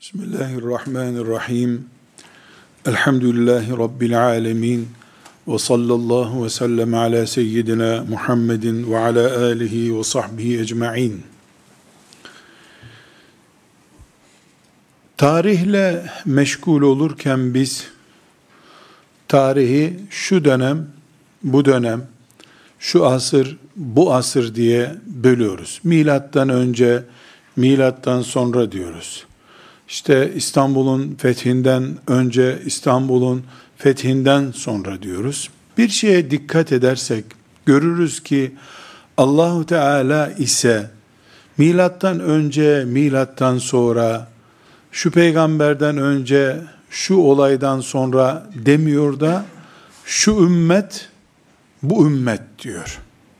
Bismillahirrahmanirrahim. Elhamdülillahi Rabbil alemin. Ve sallallahu ve sellem ala seyyidina Muhammedin ve ala alihi ve sahbihi ecma'in. Tarihle meşgul olurken biz, tarihi şu dönem, bu dönem, şu asır, bu asır diye bölüyoruz. Milattan önce, milattan sonra diyoruz. İşte İstanbul'un fethinden önce, İstanbul'un fethinden sonra diyoruz. Bir şeye dikkat edersek görürüz ki Allahu Teala ise milattan önce, milattan sonra, şu peygamberden önce, şu olaydan sonra demiyor da şu ümmet, bu ümmet diyor.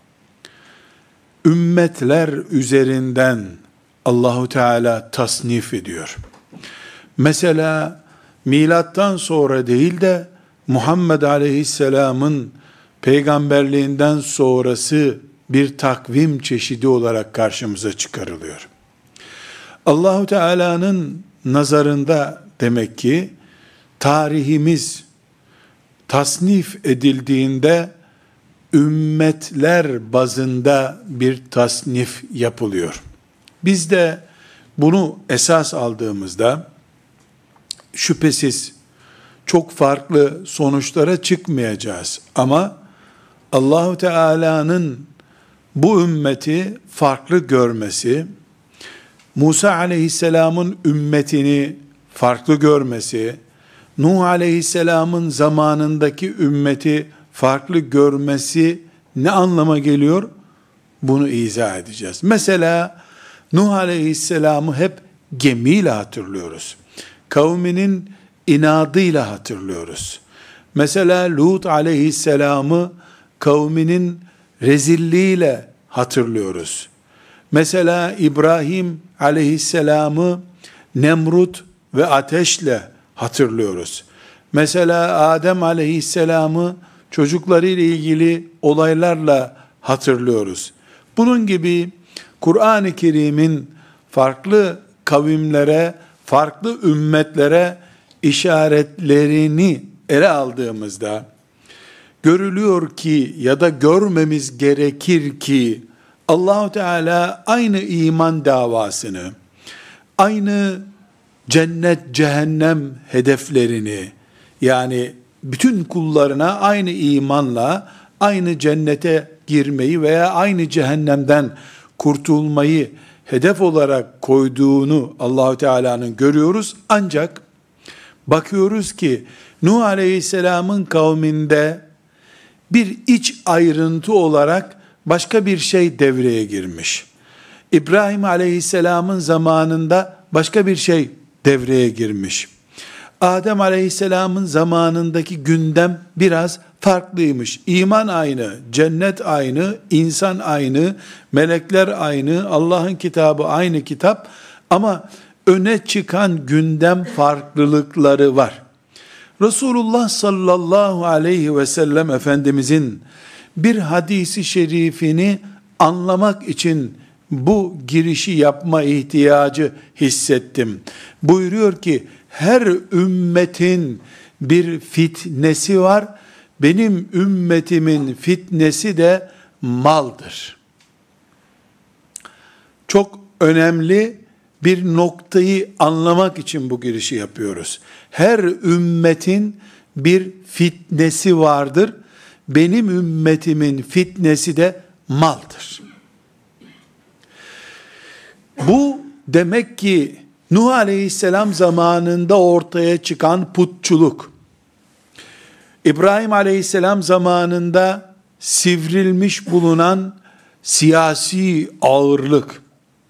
Ümmetler üzerinden Allahu Teala tasnif ediyor. Mesela milattan sonra değil de Muhammed Aleyhisselam'ın peygamberliğinden sonrası bir takvim çeşidi olarak karşımıza çıkarılıyor. Allahu Teala'nın nazarında demek ki tarihimiz tasnif edildiğinde ümmetler bazında bir tasnif yapılıyor. Biz de bunu esas aldığımızda şüphesiz çok farklı sonuçlara çıkmayacağız. Ama Allahu Teala'nın bu ümmeti farklı görmesi, Musa Aleyhisselam'ın ümmetini farklı görmesi, Nuh Aleyhisselam'ın zamanındaki ümmeti farklı görmesi ne anlama geliyor? Bunu izah edeceğiz. Mesela Nuh Aleyhisselam'ı hep gemiyle hatırlıyoruz. Kavminin inadıyla hatırlıyoruz. Mesela Lut Aleyhisselam'ı kavminin rezilliğiyle hatırlıyoruz. Mesela İbrahim Aleyhisselam'ı Nemrut ve ateşle hatırlıyoruz. Mesela Adem Aleyhisselam'ı çocuklarıyla ilgili olaylarla hatırlıyoruz. Bunun gibi Kur'an-ı Kerim'in farklı kavimlere, farklı ümmetlere işaretlerini ele aldığımızda görülüyor ki ya da görmemiz gerekir ki Allah-u Teala aynı iman davasını, aynı cennet cehennem hedeflerini, yani bütün kullarına aynı imanla aynı cennete girmeyi veya aynı cehennemden kurtulmayı hedef olarak koyduğunu Allah-u Teala'nın görüyoruz. Ancak bakıyoruz ki Nuh Aleyhisselam'ın kavminde bir iç ayrıntı olarak başka bir şey devreye girmiş. İbrahim Aleyhisselam'ın zamanında başka bir şey devreye girmiş. Adem Aleyhisselam'ın zamanındaki gündem biraz farklıymış. İman aynı, cennet aynı, insan aynı, melekler aynı, Allah'ın kitabı aynı kitap ama öne çıkan gündem farklılıkları var. Resulullah sallallahu aleyhi ve sellem Efendimizin bir hadisi şerifini anlamak için bu girişi yapma ihtiyacı hissettim. Buyuruyor ki, her ümmetin bir fitnesi var. Benim ümmetimin fitnesi de maldır. Çok önemli bir noktayı anlamak için bu girişi yapıyoruz. Her ümmetin bir fitnesi vardır. Benim ümmetimin fitnesi de maldır. Bu demek ki Nuh Aleyhisselam zamanında ortaya çıkan putçuluk, İbrahim Aleyhisselam zamanında sivrilmiş bulunan siyasi ağırlık,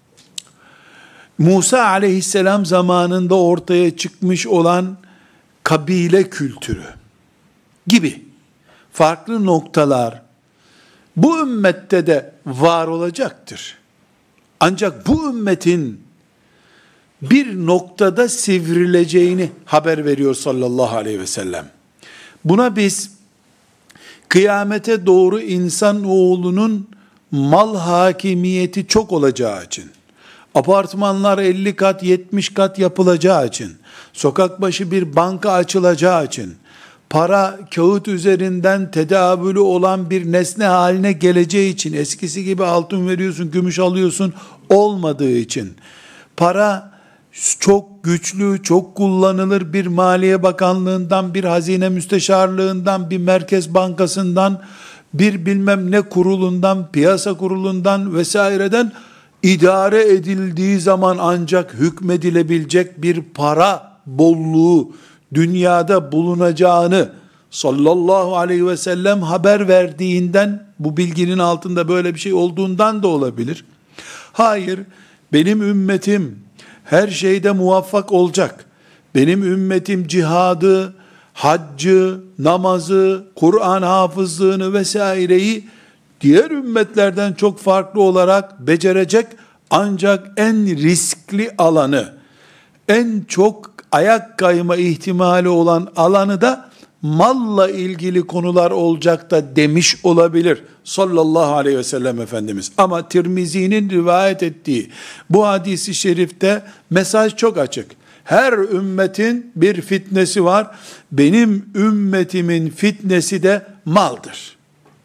Musa Aleyhisselam zamanında ortaya çıkmış olan kabile kültürü gibi farklı noktalar bu ümmette de var olacaktır. Ancak bu ümmetin bir noktada sivrileceğini haber veriyor sallallahu aleyhi ve sellem. Buna biz kıyamete doğru insan oğlunun mal hakimiyeti çok olacağı için, apartmanlar 50 kat 70 kat yapılacağı için, sokak başı bir banka açılacağı için, para kağıt üzerinden tedavülü olan bir nesne haline geleceği için, eskisi gibi altın veriyorsun, gümüş alıyorsun olmadığı için, para çok güçlü, çok kullanılır bir Maliye Bakanlığından, bir Hazine Müsteşarlığından, bir Merkez Bankasından, bir bilmem ne kurulundan, piyasa kurulundan vesaireden idare edildiği zaman ancak hükmedilebilecek bir para bolluğu dünyada bulunacağını sallallahu aleyhi ve sellem haber verdiğinden, bu bilginin altında böyle bir şey olduğundan da olabilir. Hayır, benim ümmetim her şeyde muvaffak olacak. Benim ümmetim cihadı, haccı, namazı, Kur'an hafızlığını vesaireyi diğer ümmetlerden çok farklı olarak becerecek, ancak en riskli alanı, en çok ayak kayma ihtimali olan alanı da malla ilgili konular olacak da demiş olabilir sallallahu aleyhi ve sellem Efendimiz. Ama Tirmizi'nin rivayet ettiği bu hadisi şerifte mesaj çok açık. Her ümmetin bir fitnesi var. Benim ümmetimin fitnesi de maldır.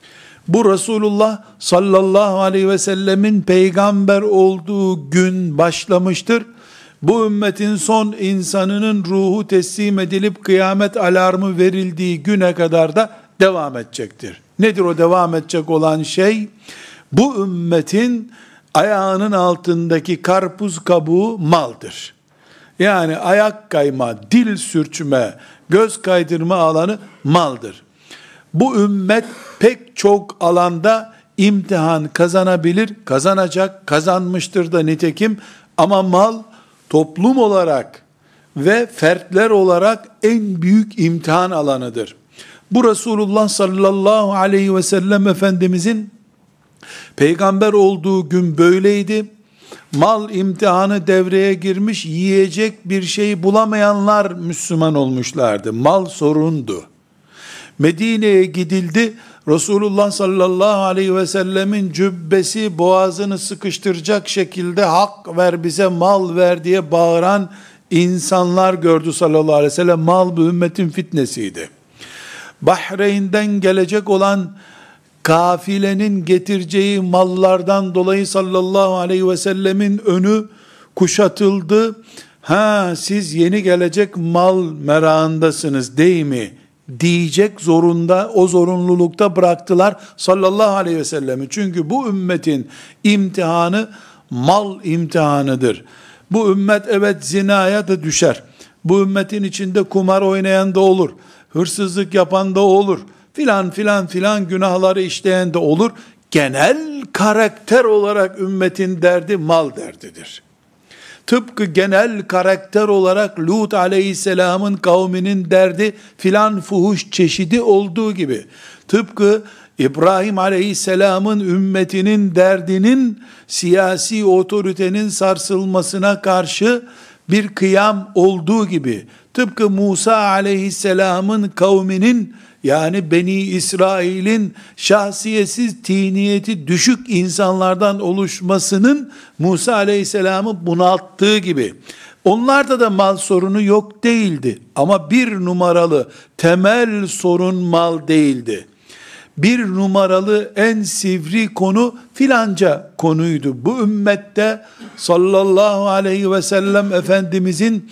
Bu Resulullah sallallahu aleyhi ve sellemin peygamber olduğu gün başlamıştır. Bu ümmetin son insanının ruhu teslim edilip kıyamet alarmı verildiği güne kadar da devam edecektir. Nedir o devam edecek olan şey? Bu ümmetin ayağının altındaki karpuz kabuğu maldır. Yani ayak kayma, dil sürçme, göz kaydırma alanı maldır. Bu ümmet pek çok alanda imtihan kazanabilir, kazanacak, kazanmıştır da nitekim, ama mal toplum olarak ve fertler olarak en büyük imtihan alanıdır. Bu Resulullah sallallahu aleyhi ve sellem Efendimizin peygamber olduğu gün böyleydi. Mal imtihanı devreye girmiş, yiyecek bir şey bulamayanlar Müslüman olmuşlardı. Mal sorundu. Medine'ye gidildi. Resulullah sallallahu aleyhi ve sellemin cübbesi boğazını sıkıştıracak şekilde hak ver bize, mal ver diye bağıran insanlar gördü sallallahu aleyhi ve sellem. Mal bu ümmetin fitnesiydi. Bahreyn'den gelecek olan kafilenin getireceği mallardan dolayı sallallahu aleyhi ve sellemin önü kuşatıldı. Siz yeni gelecek mal merakındasınız değil mi diyecek zorunda, o zorunlulukta bıraktılar sallallahu aleyhi ve sellemi. Çünkü bu ümmetin imtihanı mal imtihanıdır. Bu ümmet evet zinaya da düşer. Bu ümmetin içinde kumar oynayan da olur. Hırsızlık yapan da olur. Filan filan filan günahları işleyen de olur. Genel karakter olarak ümmetin derdi mal derdidir. Tıpkı genel karakter olarak Lut aleyhisselamın kavminin derdi filan fuhuş çeşidi olduğu gibi, tıpkı İbrahim aleyhisselamın ümmetinin derdinin siyasi otoritenin sarsılmasına karşı bir kıyam olduğu gibi, tıpkı Musa aleyhisselamın kavminin, yani Beni İsrail'in şahsiyetsiz, tiniyeti düşük insanlardan oluşmasının Musa aleyhisselamı bunalttığı gibi, onlarda da mal sorunu yok değildi. Ama bir numaralı temel sorun mal değildi. Bir numaralı en sivri konu filanca konuydu. Bu ümmette sallallahu aleyhi ve sellem Efendimizin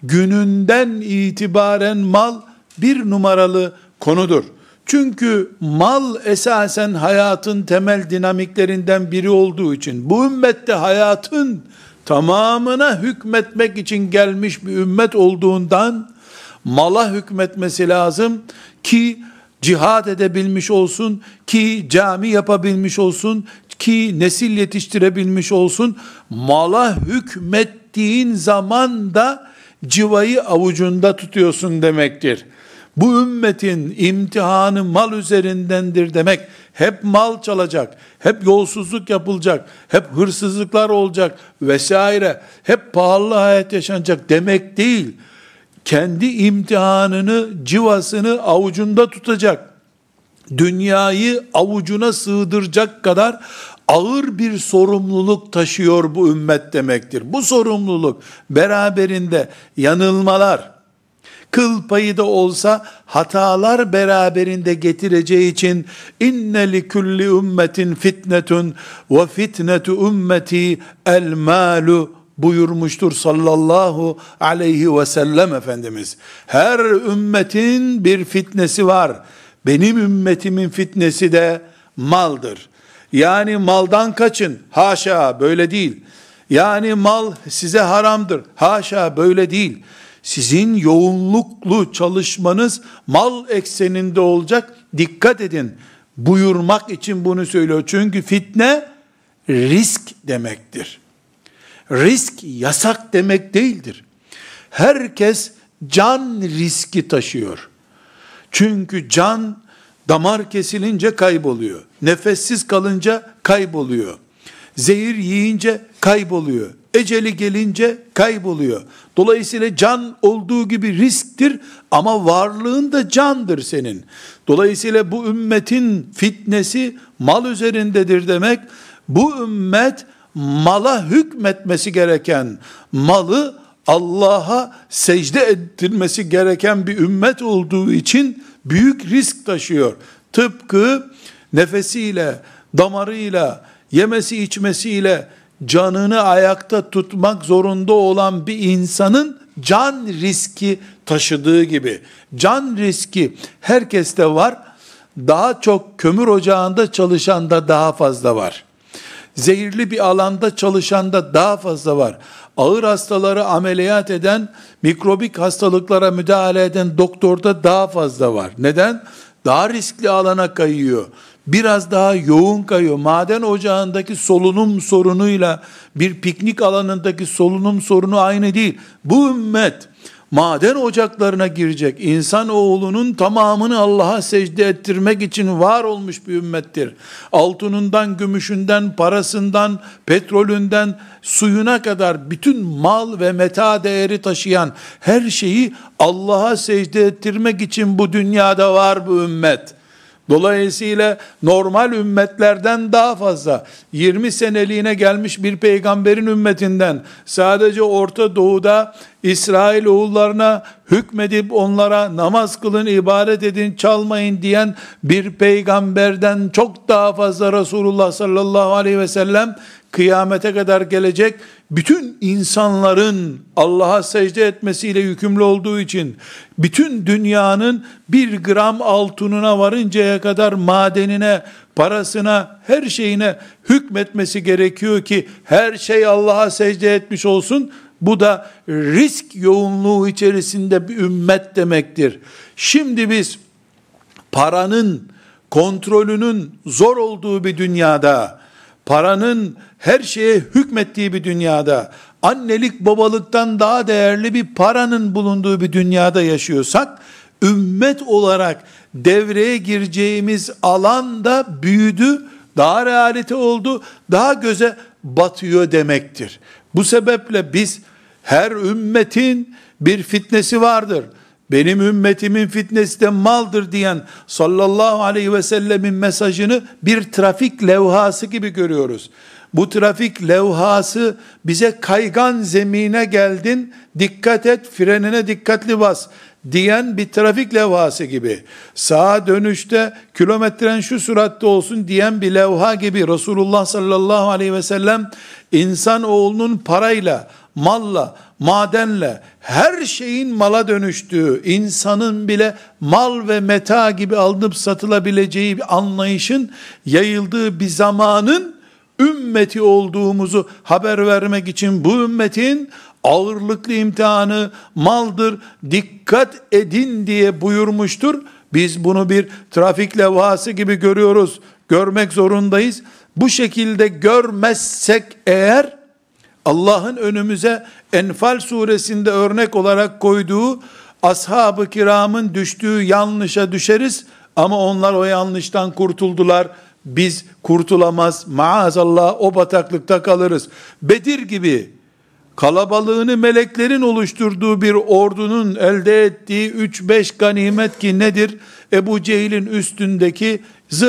gününden itibaren mal bir numaralı konudur. Çünkü mal esasen hayatın temel dinamiklerinden biri olduğu için, bu ümmette hayatın tamamına hükmetmek için gelmiş bir ümmet olduğundan, mala hükmetmesi lazım ki cihad edebilmiş olsun, ki cami yapabilmiş olsun, ki nesil yetiştirebilmiş olsun. Mala hükmettiğin zaman da civayı avucunda tutuyorsun demektir. Bu ümmetin imtihanı mal üzerindendir demek, hep mal çalacak, hep yolsuzluk yapılacak, hep hırsızlıklar olacak vesaire, hep pahalı hayat yaşanacak demek değil. Kendi imtihanını, civasını avucunda tutacak, dünyayı avucuna sığdıracak kadar ağır bir sorumluluk taşıyor bu ümmet demektir. Bu sorumluluk beraberinde yanılmalar, kıl payı da olsa hatalar beraberinde getireceği için inne li kulli ümmetin fitnetun ve fitnetu ümmeti el malu buyurmuştur sallallahu aleyhi ve sellem Efendimiz. Her ümmetin bir fitnesi var. Benim ümmetimin fitnesi de maldır. Yani maldan kaçın. Haşa, böyle değil. Yani mal size haramdır. Haşa, böyle değil. Sizin yoğunluklu çalışmanız mal ekseninde olacak. Dikkat edin. Buyurmak için bunu söylüyor. Çünkü fitne risk demektir. Risk yasak demek değildir. Herkes can riski taşıyor. Çünkü can damar kesilince kayboluyor. Nefessiz kalınca kayboluyor. Zehir yiyince kayboluyor. Eceli gelince kayboluyor. Dolayısıyla can olduğu gibi risktir ama varlığın da candır senin. Dolayısıyla bu ümmetin fitnesi mal üzerindedir demek. Bu ümmet mala hükmetmesi gereken, malı Allah'a secde ettirmesi gereken bir ümmet olduğu için büyük risk taşıyor. Tıpkı nefesiyle, damarıyla, yemesi içmesiyle canını ayakta tutmak zorunda olan bir insanın can riski taşıdığı gibi. Can riski herkeste var. Daha çok kömür ocağında çalışanda daha fazla var. Zehirli bir alanda çalışanda daha fazla var. Ağır hastaları ameliyat eden, mikrobik hastalıklara müdahale eden doktorda daha fazla var. Neden? Daha riskli alana kayıyor. Biraz daha yoğun kayıyor. Maden ocağındaki solunum sorunuyla bir piknik alanındaki solunum sorunu aynı değil. Bu ümmet maden ocaklarına girecek. İnsanoğlunun tamamını Allah'a secde ettirmek için var olmuş bir ümmettir. Altınından, gümüşünden, parasından, petrolünden, suyuna kadar bütün mal ve meta değeri taşıyan her şeyi Allah'a secde ettirmek için bu dünyada var bu ümmet. Dolayısıyla normal ümmetlerden daha fazla 20 seneliğine gelmiş bir peygamberin ümmetinden sadece Orta Doğu'da İsrail oğullarına hükmedip onlara namaz kılın, ibadet edin, çalmayın diyen bir peygamberden çok daha fazla Resulullah sallallahu aleyhi ve sellem kıyamete kadar gelecek bütün insanların Allah'a secde etmesiyle yükümlü olduğu için bütün dünyanın bir gram altınına varıncaya kadar madenine, parasına, her şeyine hükmetmesi gerekiyor ki her şey Allah'a secde etmiş olsun. Bu da risk yoğunluğu içerisinde bir ümmet demektir. Şimdi biz paranın kontrolünün zor olduğu bir dünyada, paranın her şeye hükmettiği bir dünyada, annelik babalıktan daha değerli bir paranın bulunduğu bir dünyada yaşıyorsak, ümmet olarak devreye gireceğimiz alan da büyüdü, daha realite oldu, daha göze batıyor demektir. Bu sebeple biz her ümmetin bir fitnesi vardır. Benim ümmetimin fitnesi de maldır diyen sallallahu aleyhi ve sellemin mesajını bir trafik levhası gibi görüyoruz. Bu trafik levhası bize kaygan zemine geldin, dikkat et, frenine dikkatli bas diyen bir trafik levhası gibi. Sağa dönüşte kilometren şu süratte olsun diyen bir levha gibi. Resulullah sallallahu aleyhi ve sellem insanoğlunun parayla, malla, madenle, her şeyin mala dönüştüğü, insanın bile mal ve meta gibi alınıp satılabileceği bir anlayışın yayıldığı bir zamanın ümmeti olduğumuzu haber vermek için bu ümmetin ağırlıklı imtihanı maldır, dikkat edin diye buyurmuştur. Biz bunu bir trafik levhası gibi görüyoruz, görmek zorundayız. Bu şekilde görmezsek eğer, Allah'ın önümüze Enfal suresinde örnek olarak koyduğu ashab-ı kiramın düştüğü yanlışa düşeriz ama onlar o yanlıştan kurtuldular. Biz kurtulamaz, maazallah o bataklıkta kalırız. Bedir gibi kalabalığını meleklerin oluşturduğu bir ordunun elde ettiği 3-5 ganimet ki nedir? Ebu Cehil'in üstündeki zırh,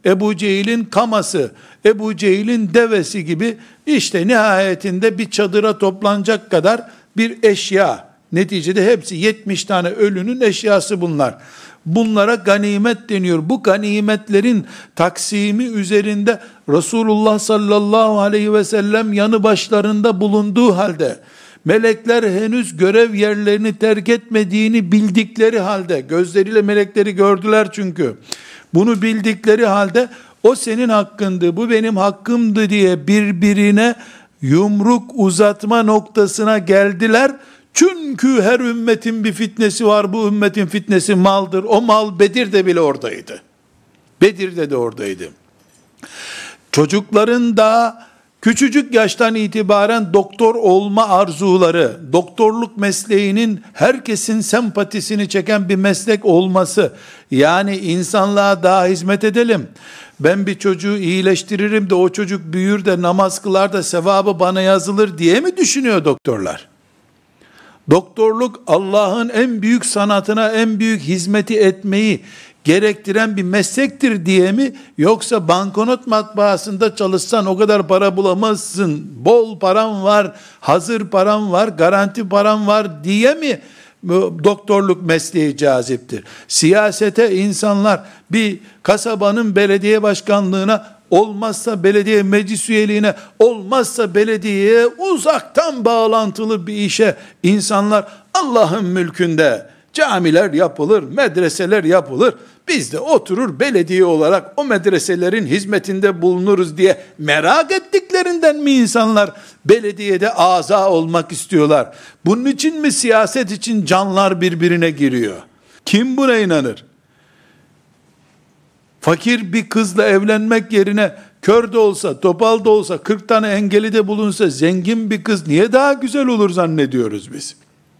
Ebu Cehil'in kaması, Ebu Cehil'in devesi gibi işte nihayetinde bir çadıra toplanacak kadar bir eşya. Neticede hepsi 70 tane ölünün eşyası bunlar. Bunlara ganimet deniyor. Bu ganimetlerin taksimi üzerinde Resulullah sallallahu aleyhi ve sellem yanı başlarında bulunduğu halde, melekler henüz görev yerlerini terk etmediğini bildikleri halde, gözleriyle melekleri gördüler çünkü, bunu bildikleri halde, o senin hakkındı, bu benim hakkımdı diye birbirine yumruk uzatma noktasına geldiler. Çünkü her ümmetin bir fitnesi var, bu ümmetin fitnesi maldır. O mal Bedir'de bile oradaydı. Bedir'de de oradaydı. Çocukların da küçücük yaştan itibaren doktor olma arzuları, doktorluk mesleğinin herkesin sempatisini çeken bir meslek olması, yani insanlığa daha hizmet edelim, ben bir çocuğu iyileştiririm de o çocuk büyür de namaz kılar da sevabı bana yazılır diye mi düşünüyor doktorlar? Doktorluk Allah'ın en büyük sanatına, en büyük hizmeti etmeyi gerektiren bir meslektir diye mi, yoksa banknot matbaasında çalışsan o kadar para bulamazsın, bol param var, hazır param var, garanti param var diye mi doktorluk mesleği caziptir? Siyasete insanlar bir kasabanın belediye başkanlığına, olmazsa belediye meclis üyeliğine, olmazsa belediyeye uzaktan bağlantılı bir işe insanlar, Allah'ın mülkünde camiler yapılır, medreseler yapılır, biz de oturur belediye olarak o medreselerin hizmetinde bulunuruz diye merak ettiklerinden mi insanlar belediyede aza olmak istiyorlar? Bunun için mi siyaset için canlar birbirine giriyor? Kim buna inanır? Fakir bir kızla evlenmek yerine kör de olsa, topal da olsa, 40 tane engeli de bulunsa zengin bir kız niye daha güzel olur zannediyoruz biz?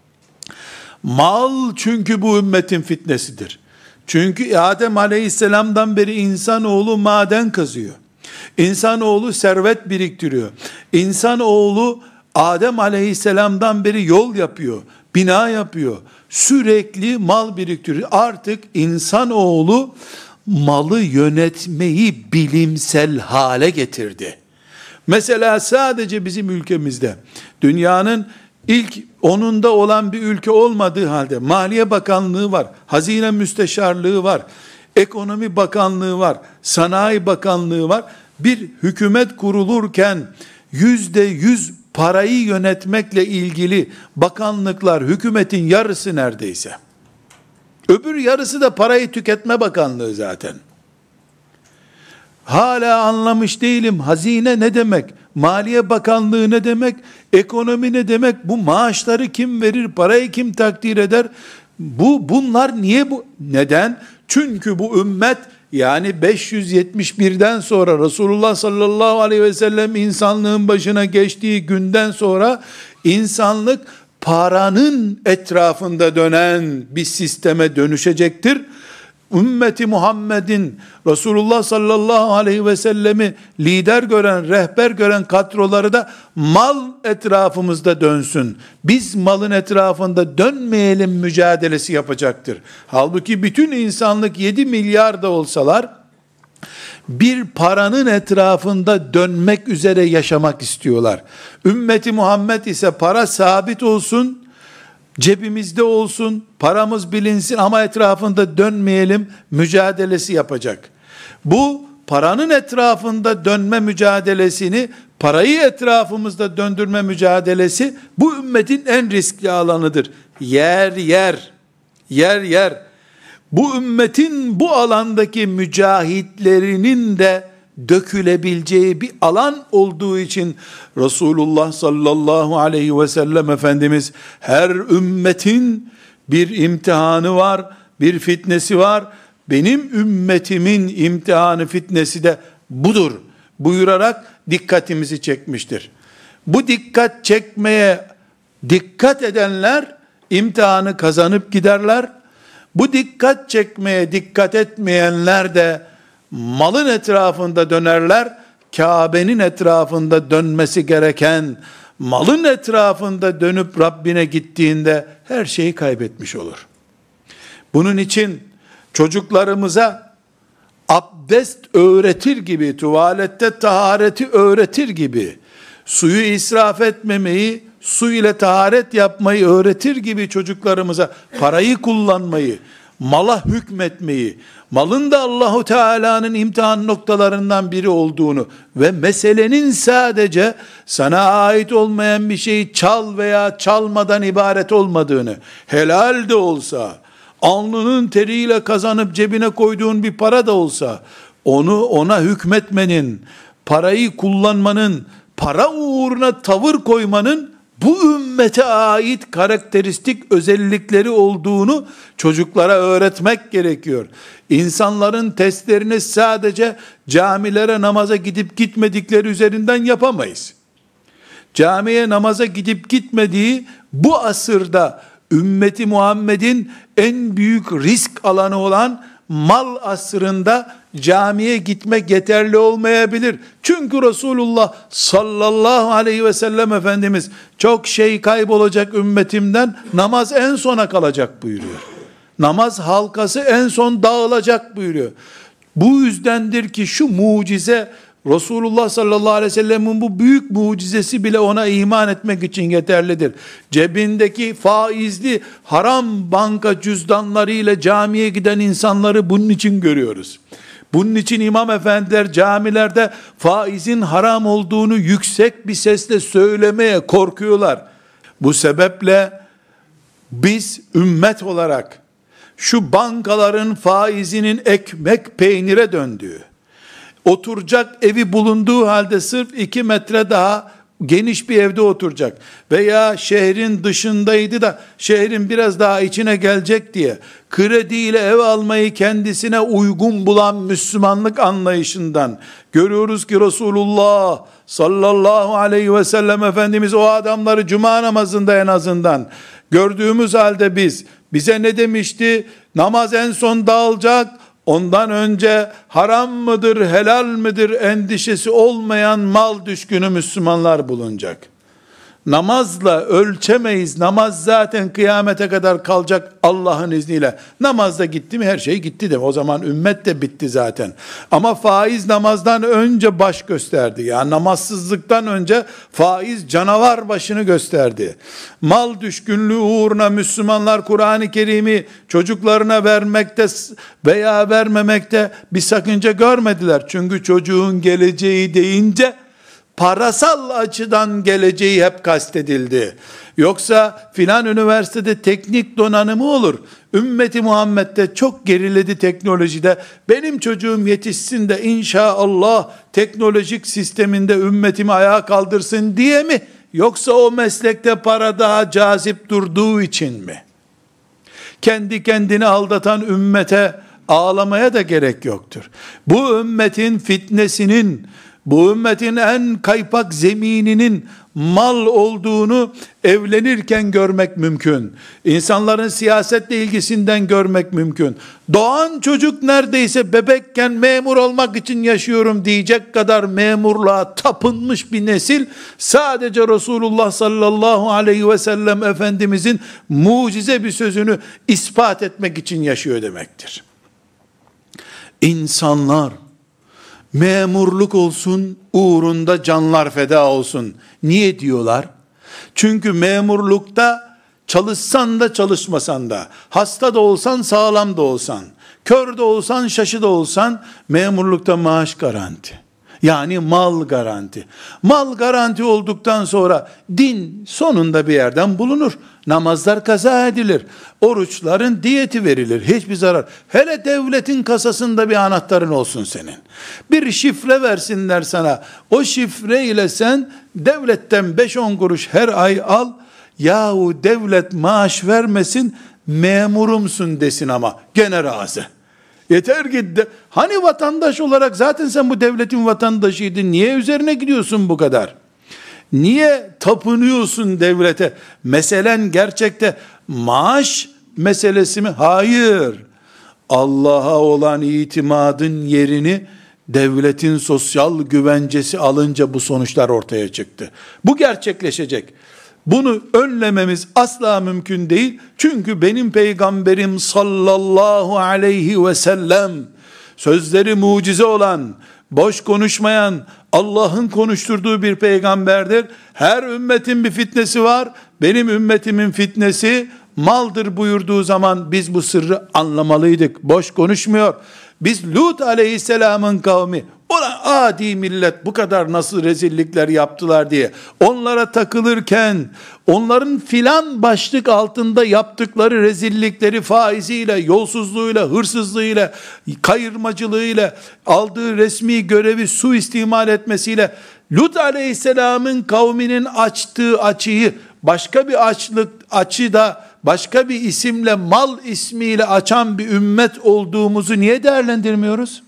Mal çünkü bu ümmetin fitnesidir. Çünkü Adem aleyhisselamdan beri insanoğlu maden kazıyor. İnsanoğlu servet biriktiriyor. İnsanoğlu Adem aleyhisselamdan beri yol yapıyor, bina yapıyor. Sürekli mal biriktiriyor. Artık insanoğlu malı yönetmeyi bilimsel hale getirdi. Mesela sadece bizim ülkemizde dünyanın ilk 10'unda olan bir ülke olmadığı halde Maliye Bakanlığı var, Hazine Müsteşarlığı var, Ekonomi Bakanlığı var, Sanayi Bakanlığı var. Bir hükümet kurulurken %100 parayı yönetmekle ilgili bakanlıklar, hükümetin yarısı neredeyse. Öbür yarısı da parayı tüketme bakanlığı zaten. Hala anlamış değilim. Hazine ne demek? Maliye Bakanlığı ne demek? Ekonomi ne demek? Bu maaşları kim verir? Parayı kim takdir eder? Bunlar niye bu? Neden? Çünkü bu ümmet, yani 571'den sonra Resulullah sallallahu aleyhi ve sellem insanlığın başına geçtiği günden sonra insanlık paranın etrafında dönen bir sisteme dönüşecektir. Ümmeti Muhammed'in Resulullah sallallahu aleyhi ve sellemi lider gören, rehber gören kadroları da mal etrafımızda dönsün, biz malın etrafında dönmeyelim mücadelesi yapacaktır. Halbuki bütün insanlık 7 milyar da olsalar bir paranın etrafında dönmek üzere yaşamak istiyorlar. Ümmeti Muhammed ise para sabit olsun, cebimizde olsun, paramız bilinsin ama etrafında dönmeyelim mücadelesi yapacak. Bu paranın etrafında dönme mücadelesini, parayı etrafımızda döndürme mücadelesi bu ümmetin en riskli alanıdır. Yer yer bu ümmetin bu alandaki mücahitlerinin de dökülebileceği bir alan olduğu için Resulullah sallallahu aleyhi ve sellem Efendimiz her ümmetin bir imtihanı var, bir fitnesi var. Benim ümmetimin imtihanı, fitnesi de budur buyurarak dikkatimizi çekmiştir. Bu dikkat çekmeye dikkat edenler imtihanı kazanıp giderler. Bu dikkat çekmeye dikkat etmeyenler de malın etrafında dönerler. Kabe'nin etrafında dönmesi gereken malın etrafında dönüp Rabbine gittiğinde her şeyi kaybetmiş olur. Bunun için çocuklarımıza abdest öğretir gibi, tuvalette tahareti öğretir gibi, suyu israf etmemeyi, su ile taharet yapmayı öğretir gibi çocuklarımıza parayı kullanmayı, mala hükmetmeyi, malın da Allahu Teala'nın imtihan noktalarından biri olduğunu ve meselenin sadece sana ait olmayan bir şeyi çal veya çalmadan ibaret olmadığını, helal de olsa, alnının teriyle kazanıp cebine koyduğun bir para da olsa, ona hükmetmenin, parayı kullanmanın, para uğruna tavır koymanın bu ümmete ait karakteristik özellikleri olduğunu çocuklara öğretmek gerekiyor. İnsanların testlerini sadece camilere namaza gidip gitmedikleri üzerinden yapamayız. Camiye namaza gidip gitmediği bu asırda ümmeti Muhammed'in en büyük risk alanı olan mal asrında camiye gitmek yeterli olmayabilir. Çünkü Resulullah sallallahu aleyhi ve sellem Efendimiz çok şey kaybolacak ümmetimden, namaz en sona kalacak buyuruyor. Namaz halkası en son dağılacak buyuruyor. Bu yüzdendir ki şu mucize, Resulullah sallallahu aleyhi ve sellemin bu büyük mucizesi bile ona iman etmek için yeterlidir. Cebindeki faizli haram banka cüzdanlarıyla camiye giden insanları bunun için görüyoruz. Bunun için imam efendiler camilerde faizin haram olduğunu yüksek bir sesle söylemeye korkuyorlar. Bu sebeple biz ümmet olarak şu bankaların faizinin ekmek peynire döndüğü, oturacak evi bulunduğu halde sırf 2 metre daha geniş bir evde oturacak veya şehrin dışındaydı da şehrin biraz daha içine gelecek diye krediyle ev almayı kendisine uygun bulan Müslümanlık anlayışından görüyoruz ki Resulullah sallallahu aleyhi ve sellem Efendimiz o adamları cuma namazında en azından gördüğümüz halde bize ne demişti? Namaz en son dağılacak. Ondan önce haram mıdır, helal midir endişesi olmayan mal düşkünü Müslümanlar bulunacak. Namazla ölçemeyiz. Namaz zaten kıyamete kadar kalacak Allah'ın izniyle. Namazda gitti mi her şey gitti de. O zaman ümmet de bitti zaten. Ama faiz namazdan önce baş gösterdi. Yani namazsızlıktan önce faiz canavar başını gösterdi. Mal düşkünlüğü uğruna Müslümanlar Kur'an-ı Kerim'i çocuklarına vermekte veya vermemekte bir sakınca görmediler. Çünkü çocuğun geleceği deyince parasal açıdan geleceği hep kastedildi. Yoksa filan üniversitede teknik donanımı olur. Ümmeti Muhammed'de çok geriledi teknolojide. Benim çocuğum yetişsin de inşallah teknolojik sisteminde ümmetimi ayağa kaldırsın diye mi? Yoksa o meslekte para daha cazip durduğu için mi? Kendi kendini aldatan ümmete ağlamaya da gerek yoktur. Bu ümmetin fitnesinin, bu ümmetin en kaypak zemininin mal olduğunu evlenirken görmek mümkün. İnsanların siyasetle ilgisinden görmek mümkün. Doğan çocuk neredeyse bebekken memur olmak için yaşıyorum diyecek kadar memurluğa tapınmış bir nesil, sadece Resulullah sallallahu aleyhi ve sellem Efendimizin mucize bir sözünü ispat etmek için yaşıyor demektir. İnsanlar memurluk olsun, uğrunda canlar feda olsun. Niye diyorlar? Çünkü memurlukta çalışsan da çalışmasan da, hasta da olsan, sağlam da olsan, kör de olsan, şaşı da olsan, memurlukta maaş garanti. Yani mal garanti. Mal garanti olduktan sonra din sonunda bir yerden bulunur. Namazlar kaza edilir. Oruçların diyeti verilir. Hiçbir zarar. Hele devletin kasasında bir anahtarın olsun senin. Bir şifre versinler sana. O şifre ile sen devletten 5-10 kuruş her ay al. Yahu devlet maaş vermesin, memurumsun desin ama gene razı. Yeter ki hani vatandaş olarak zaten sen bu devletin vatandaşıydın. Niye üzerine gidiyorsun bu kadar? Niye tapınıyorsun devlete? Meselen gerçekte maaş meselesi mi? Hayır. Allah'a olan itimadın yerini devletin sosyal güvencesi alınca bu sonuçlar ortaya çıktı. Bu gerçekleşecek. Bunu önlememiz asla mümkün değil. Çünkü benim peygamberim sallallahu aleyhi ve sellem sözleri mucize olan, boş konuşmayan, Allah'ın konuşturduğu bir peygamberdir. Her ümmetin bir fitnesi var. Benim ümmetimin fitnesi maldır buyurduğu zaman biz bu sırrı anlamalıydık. Boş konuşmuyor. Biz Lut aleyhisselamın kavmi, ulan adi millet bu kadar nasıl rezillikler yaptılar diye onlara takılırken, onların filan başlık altında yaptıkları rezillikleri faiziyle, yolsuzluğuyla, hırsızlığıyla, kayırmacılığıyla, aldığı resmi görevi suistimal etmesiyle, Lut aleyhisselamın kavminin açtığı açıyı başka bir açıda, başka bir isimle, mal ismiyle açan bir ümmet olduğumuzu niye değerlendirmiyoruz?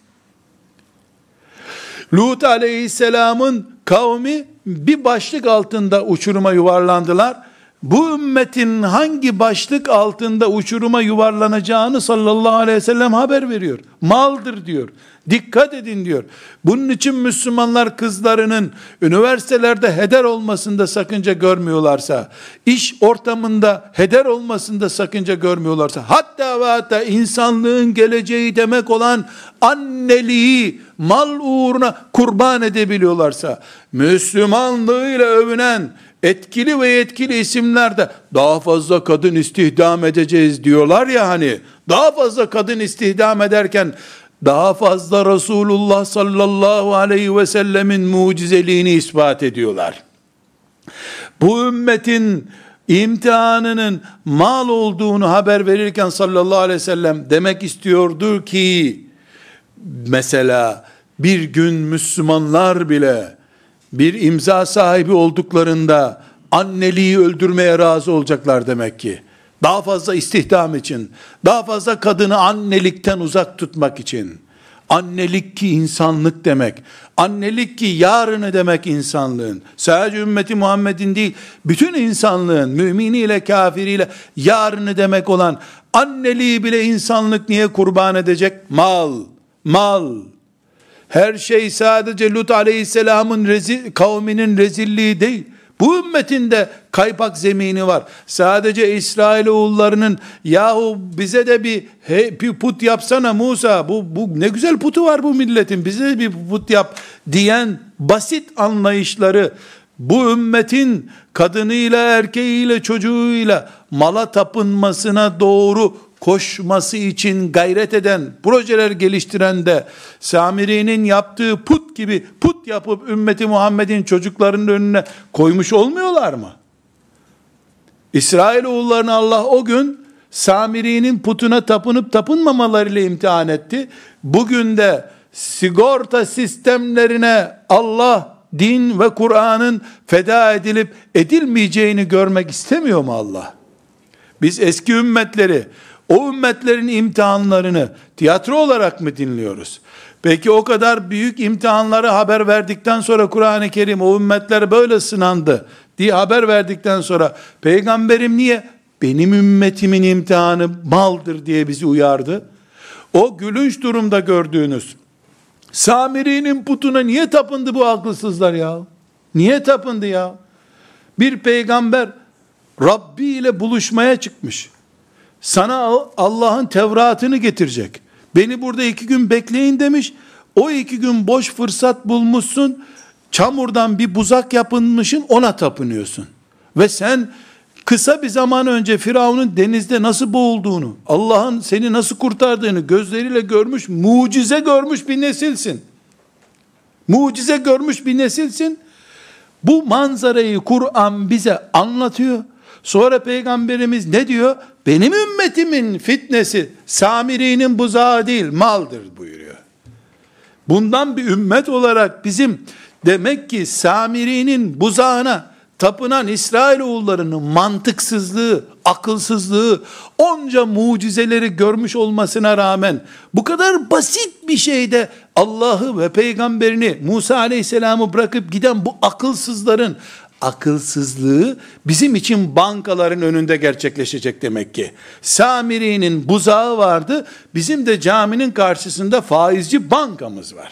Lut aleyhisselamın kavmi bir başlık altında uçuruma yuvarlandılar. Bu ümmetin hangi başlık altında uçuruma yuvarlanacağını sallallahu aleyhi ve sellem haber veriyor. Maldır diyor. Dikkat edin diyor. Bunun için Müslümanlar kızlarının üniversitelerde heder olmasında sakınca görmüyorlarsa, iş ortamında heder olmasında sakınca görmüyorlarsa, hatta ve hatta insanlığın geleceği demek olan anneliği mal uğruna kurban edebiliyorlarsa, Müslümanlığıyla övünen etkili ve yetkili isimlerde daha fazla kadın istihdam edeceğiz diyorlar ya, hani daha fazla kadın istihdam ederken daha fazla Resulullah sallallahu aleyhi ve sellemin mucizeliğini ispat ediyorlar. Bu ümmetin imtihanının mal olduğunu haber verirken sallallahu aleyhi ve sellem demek istiyordu ki, mesela bir gün Müslümanlar bile bir imza sahibi olduklarında anneliği öldürmeye razı olacaklar demek ki. Daha fazla istihdam için, daha fazla kadını annelikten uzak tutmak için. Annelik ki insanlık demek. Annelik ki yarını demek insanlığın. Sadece ümmeti Muhammed'in değil, bütün insanlığın, müminiyle kafiriyle yarını demek olan anneliği bile insanlık niye kurban edecek? Mal. Her şey sadece Lut aleyhisselamın kavminin rezilliği değil. Bu ümmetin de kaypak zemini var. Sadece İsrailoğullarının, yahu bize de bir put yapsana Musa, bu ne güzel putu var bu milletin, bize de bir put yap diyen basit anlayışları, bu ümmetin kadınıyla, erkeğiyle, çocuğuyla mala tapınmasına doğru koşması için gayret eden, projeler geliştiren de Samiri'nin yaptığı put gibi put yapıp ümmeti Muhammed'in çocuklarının önüne koymuş olmuyorlar mı? İsrailoğullarını Allah o gün Samiri'nin putuna tapınıp tapınmamalarıyla imtihan etti. Bugün de sigorta sistemlerine Allah, din ve Kur'an'ın feda edilip edilmeyeceğini görmek istemiyor mu Allah? Biz eski ümmetleri, o ümmetlerin imtihanlarını tiyatro olarak mı dinliyoruz? Peki o kadar büyük imtihanları haber verdikten sonra Kur'an-ı Kerim o ümmetler böyle sınandı diye haber verdikten sonra peygamberim niye benim ümmetimin imtihanı maldır diye bizi uyardı? O gülünç durumda gördüğünüz Samiri'nin putuna niye tapındı bu akılsızlar ya? Niye tapındı ya? Bir peygamber Rabbi ile buluşmaya çıkmış. Sana Allah'ın Tevrat'ını getirecek. Beni burada 2 gün bekleyin demiş. O 2 gün boş fırsat bulmuşsun. Çamurdan bir buzak yapılmışın, ona tapınıyorsun. Ve sen kısa bir zaman önce Firavun'un denizde nasıl boğulduğunu, Allah'ın seni nasıl kurtardığını gözleriyle görmüş, mucize görmüş bir nesilsin. Mucize görmüş bir nesilsin. Bu manzarayı Kur'an bize anlatıyor. Sonra Peygamberimiz ne diyor? Benim ümmetimin fitnesi Samiri'nin buzağı değil, maldır buyuruyor. Bundan bir ümmet olarak bizim demek ki Samiri'nin buzağına tapınan İsrailoğullarının mantıksızlığı, akılsızlığı, onca mucizeleri görmüş olmasına rağmen bu kadar basit bir şeyde Allah'ı ve peygamberini, Musa aleyhisselamı bırakıp giden bu akılsızların akılsızlığı bizim için bankaların önünde gerçekleşecek demek ki. Samiri'nin buzağı vardı, bizim de caminin karşısında faizci bankamız var.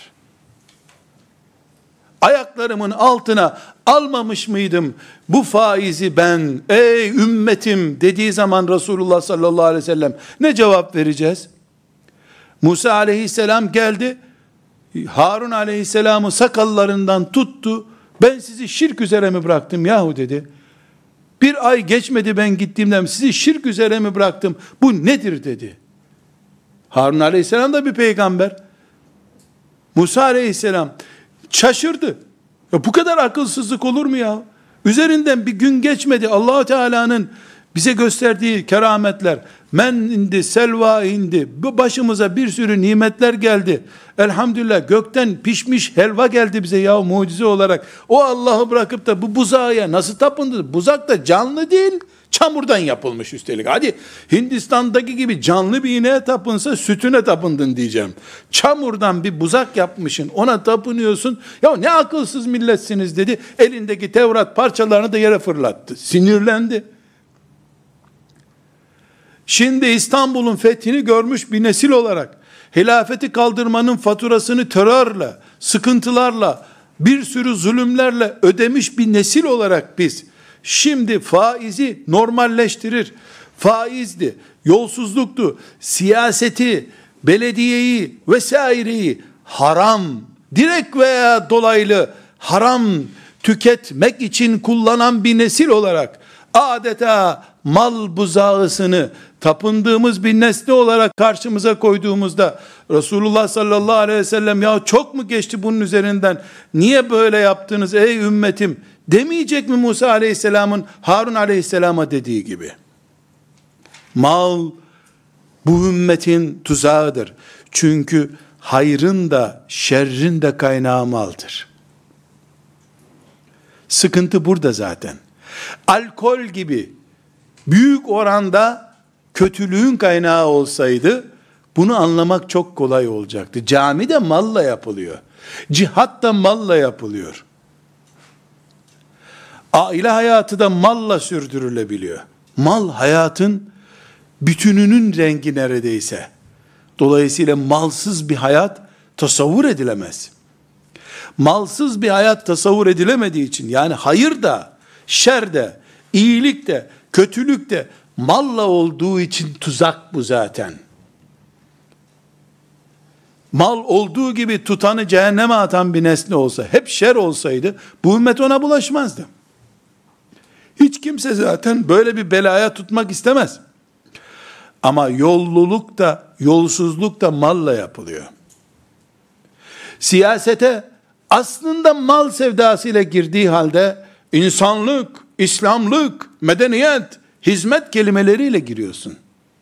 Ayaklarımın altına almamış mıydım bu faizi ben, ey ümmetim dediği zaman Resulullah sallallahu aleyhi ve sellem ne cevap vereceğiz? Musa aleyhisselam geldi, Harun aleyhisselamı sakallarından tuttu, ben sizi şirk üzere mi bıraktım yahu dedi. Bir ay geçmedi ben gittiğimden, sizi şirk üzere mi bıraktım, bu nedir dedi. Harun aleyhisselam da bir peygamber. Musa aleyhisselam şaşırdı. Ya bu kadar akılsızlık olur mu ya? Üzerinden bir gün geçmedi, Allah-u Teala'nın bize gösterdiği kerametler, men indi, selva indi, başımıza bir sürü nimetler geldi. Elhamdülillah gökten pişmiş helva geldi bize ya mucize olarak. O Allah'ı bırakıp da bu buzağa nasıl tapındı? Buzak da canlı değil, çamurdan yapılmış üstelik. Hadi Hindistan'daki gibi canlı bir ineğe tapınsa sütüne tapındın diyeceğim. Çamurdan bir buzak yapmışsın, ona tapınıyorsun. Ya ne akılsız milletsiniz dedi. Elindeki Tevrat parçalarını da yere fırlattı. Sinirlendi. Şimdi İstanbul'un fethini görmüş bir nesil olarak hilafeti kaldırmanın faturasını terörle, sıkıntılarla, bir sürü zulümlerle ödemiş bir nesil olarak biz şimdi faizi normalleştirir, faizdi, yolsuzluktu, siyaseti, belediyeyi vesaireyi haram, direkt veya dolaylı haram tüketmek için kullanan bir nesil olarak adeta mal buzağısını tapındığımız bir nesne olarak karşımıza koyduğumuzda Resulullah sallallahu aleyhi ve sellem ya çok mu geçti bunun üzerinden, niye böyle yaptınız ey ümmetim demeyecek mi Musa aleyhisselamın Harun aleyhisselama dediği gibi? Mal bu ümmetin tuzağıdır. Çünkü hayrın da şerrin de kaynağı maldır. Sıkıntı burada zaten. Alkol gibi büyük oranda kötülüğün kaynağı olsaydı bunu anlamak çok kolay olacaktı. Cami de malla yapılıyor. Cihat da malla yapılıyor. Aile hayatı da malla sürdürülebiliyor. Mal hayatın bütününün rengi neredeyse. Dolayısıyla malsız bir hayat tasavvur edilemez. Malsız bir hayat tasavvur edilemediği için, yani hayır da, şer de, iyilik de, kötülük de malla olduğu için tuzak bu zaten. Mal olduğu gibi tutanı cehenneme atan bir nesne olsa, hep şer olsaydı, bu ümmet ona bulaşmazdı. Hiç kimse zaten böyle bir belaya tutmak istemez. Ama yolluluk da, yolsuzluk da malla yapılıyor. Siyasete aslında mal sevdasıyla girdiği halde, insanlık, İslamlık, medeniyet, hizmet kelimeleriyle giriyorsun.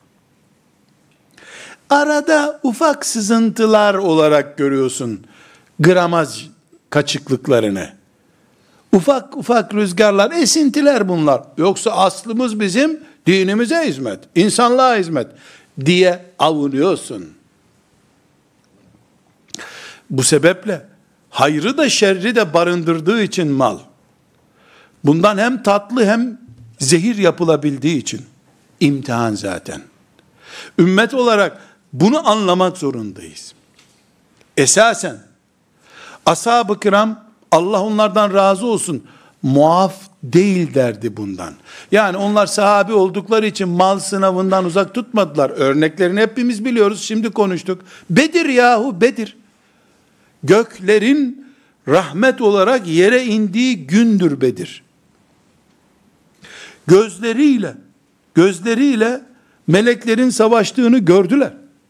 Arada ufak sızıntılar olarak görüyorsun gramaj kaçıklıklarını. Ufak ufak rüzgarlar, esintiler bunlar. Yoksa aslımız bizim dinimize hizmet, insanlığa hizmet diye avunuyorsun. Bu sebeple hayrı da şerri de barındırdığı için mal, bundan hem tatlı hem zehir yapılabildiği için imtihan zaten. Ümmet olarak bunu anlamak zorundayız. Esasen ashab-ı kiram, Allah onlardan razı olsun, muaf değil derdi bundan. Yani onlar sahabi oldukları için mal sınavından uzak tutmadılar. Örneklerini hepimiz biliyoruz, şimdi konuştuk. Bedir yahu, Bedir. Göklerin rahmet olarak yere indiği gündür Bedir. Gözleriyle meleklerin savaştığını gördüler.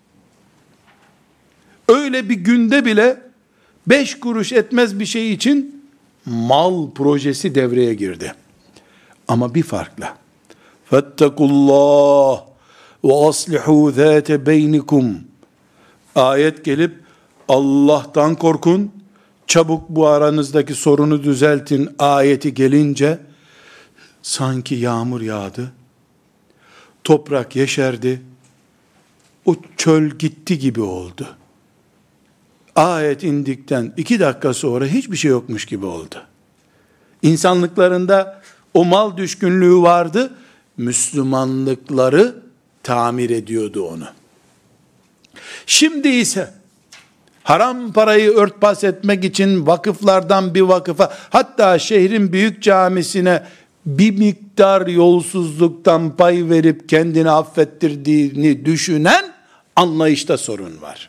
Öyle bir günde bile 5 kuruş etmez bir şey için mal projesi devreye girdi. Ama bir farkla. Fettakullah ve aslihu zâte beynikum. Ayet gelip Allah'tan korkun, çabuk bu aranızdaki sorunu düzeltin ayeti gelince sanki yağmur yağdı, toprak yeşerdi, o çöl gitti gibi oldu. Ayet indikten 2 dakika sonra hiçbir şey yokmuş gibi oldu. İnsanlıklarında o mal düşkünlüğü vardı, Müslümanlıkları tamir ediyordu onu. Şimdi ise haram parayı örtbas etmek için vakıflardan bir vakıfa, hatta şehrin büyük camisine bir miktar yolsuzluktan pay verip kendini affettirdiğini düşünen Anlayışta sorun var.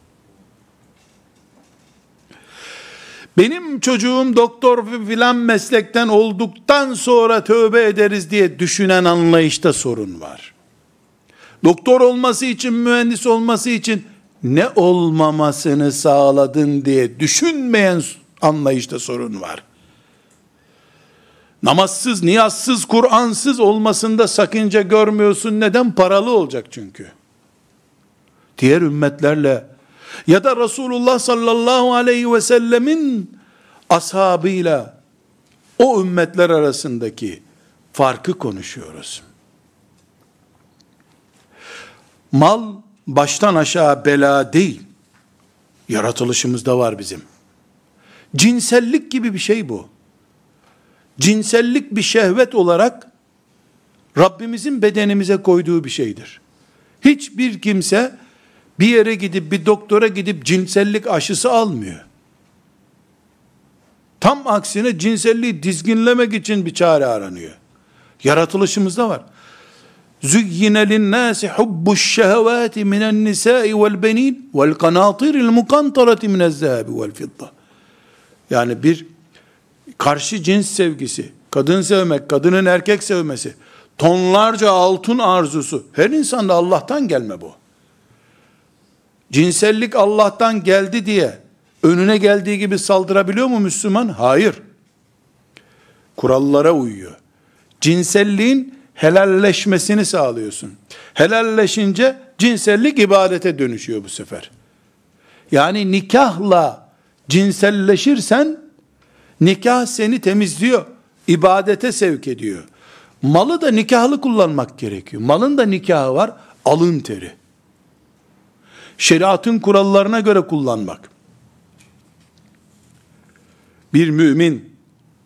Benim çocuğum doktor filan meslekten olduktan sonra tövbe ederiz diye düşünen anlayışta sorun var. Doktor olması için, mühendis olması için ne olmamasını sağladın diye düşünmeyen anlayışta sorun var. Namazsız, niyazsız, Kur'ansız olmasında sakınca görmüyorsun. Neden? Paralı olacak çünkü. Diğer ümmetlerle ya da Resulullah sallallahu aleyhi ve sellemin ashabıyla o ümmetler arasındaki farkı konuşuyoruz. Mal baştan aşağı bela değil. Yaratılışımızda var bizim. Cinsellik gibi bir şey bu. Cinsellik bir şehvet olarak Rabbimizin bedenimize koyduğu bir şeydir. Hiçbir kimse bir yere gidip bir doktora gidip cinsellik aşısı almıyor. Tam aksine cinselliği dizginlemek için bir çare aranıyor. Yaratılışımızda var. Züyyine linnâsi hubbuş şehevâti minen nisâi vel benîn vel kanâtiril mukantarati minezzâbi vel fidda. Yani bir karşı cins sevgisi, kadın sevmek, kadının erkek sevmesi, tonlarca altın arzusu, her insanda Allah'tan gelme bu. Cinsellik Allah'tan geldi diye önüne geldiği gibi saldırabiliyor mu Müslüman? Hayır. Kurallara uyuyor. Cinselliğin helalleşmesini sağlıyorsun. Helalleşince cinsellik ibadete dönüşüyor bu sefer. Yani nikahla cinselleşirsen nikah seni temizliyor, ibadete sevk ediyor. Malı da nikahlı kullanmak gerekiyor. Malın da nikahı var, alın teri. Şeriatın kurallarına göre kullanmak. Bir mümin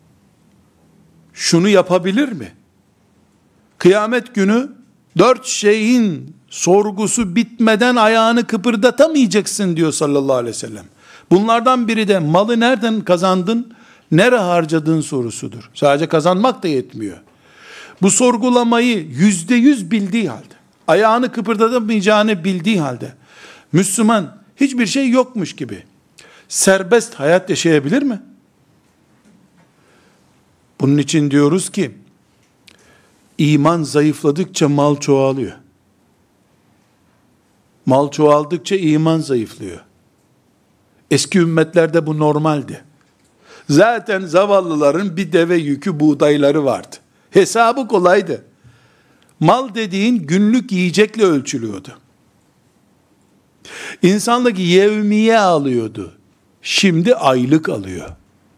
şunu yapabilir mi? Kıyamet günü 4 şeyin sorgusu bitmeden ayağını kıpırdatamayacaksın diyor sallallahu aleyhi ve sellem. Bunlardan biri de malı nereden kazandın, nereye harcadın sorusudur. Sadece kazanmak da yetmiyor. Bu sorgulamayı %100 bildiği halde, ayağını kıpırdatamayacağını bildiği halde, Müslüman hiçbir şey yokmuş gibi serbest hayat yaşayabilir mi? Bunun için diyoruz ki, iman zayıfladıkça mal çoğalıyor. Mal çoğaldıkça iman zayıflıyor. Eski ümmetlerde bu normaldi. Zaten zavallıların bir deve yükü buğdayları vardı. Hesabı kolaydı. Mal dediğin günlük yiyecekle ölçülüyordu. İnsanlık yevmiye alıyordu. Şimdi aylık alıyor.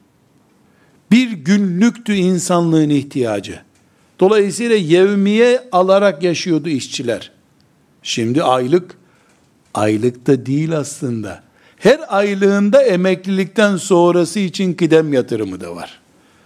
Bir günlüktü insanlığın ihtiyacı. Dolayısıyla yevmiye alarak yaşıyordu işçiler. Şimdi aylık, aylıkta değil aslında. Her aylığında emeklilikten sonrası için kıdem yatırımı da var.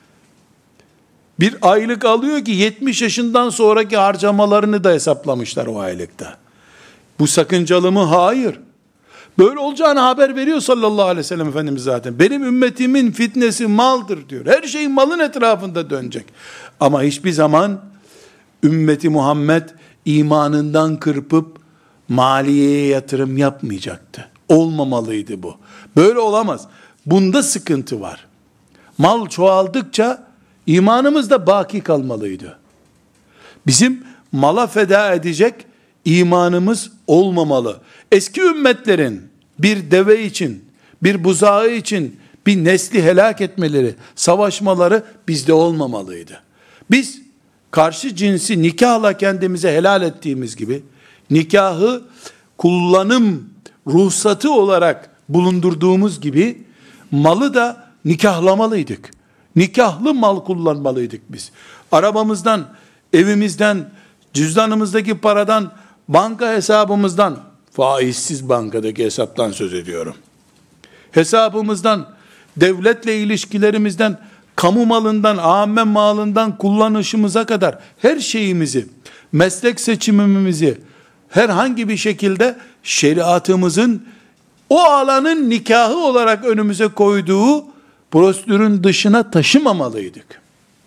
Bir aylık alıyor ki 70 yaşından sonraki harcamalarını da hesaplamışlar o aylıkta. Bu sakıncalı mı? Hayır. Böyle olacağını haber veriyor sallallahu aleyhi ve sellem Efendimiz zaten. Benim ümmetimin fitnesi maldır diyor. Her şey malın etrafında dönecek. Ama hiçbir zaman ümmeti Muhammed imanından kırpıp maliyeye yatırım yapmayacaktı. Olmamalıydı bu. Böyle olamaz. Bunda sıkıntı var. Mal çoğaldıkça imanımız da baki kalmalıydı. Bizim mala feda edecek imanımız olmamalı. Eski ümmetlerin bir deve için, bir buzağı için bir nesli helak etmeleri, savaşmaları bizde olmamalıydı. Biz karşı cinsi nikahla kendimize helal ettiğimiz gibi, nikahı kullanım ruhsatı olarak bulundurduğumuz gibi, malı da nikahlamalıydık. Nikahlı mal kullanmalıydık biz. Arabamızdan, evimizden, cüzdanımızdaki paradan, banka hesabımızdan, faizsiz bankadaki hesaptan söz ediyorum. Hesabımızdan, devletle ilişkilerimizden, kamu malından, âmme malından kullanışımıza kadar her şeyimizi, meslek seçimimizi herhangi bir şekilde şeriatımızın o alanın nikahı olarak önümüze koyduğu prosedürün dışına taşımamalıydık.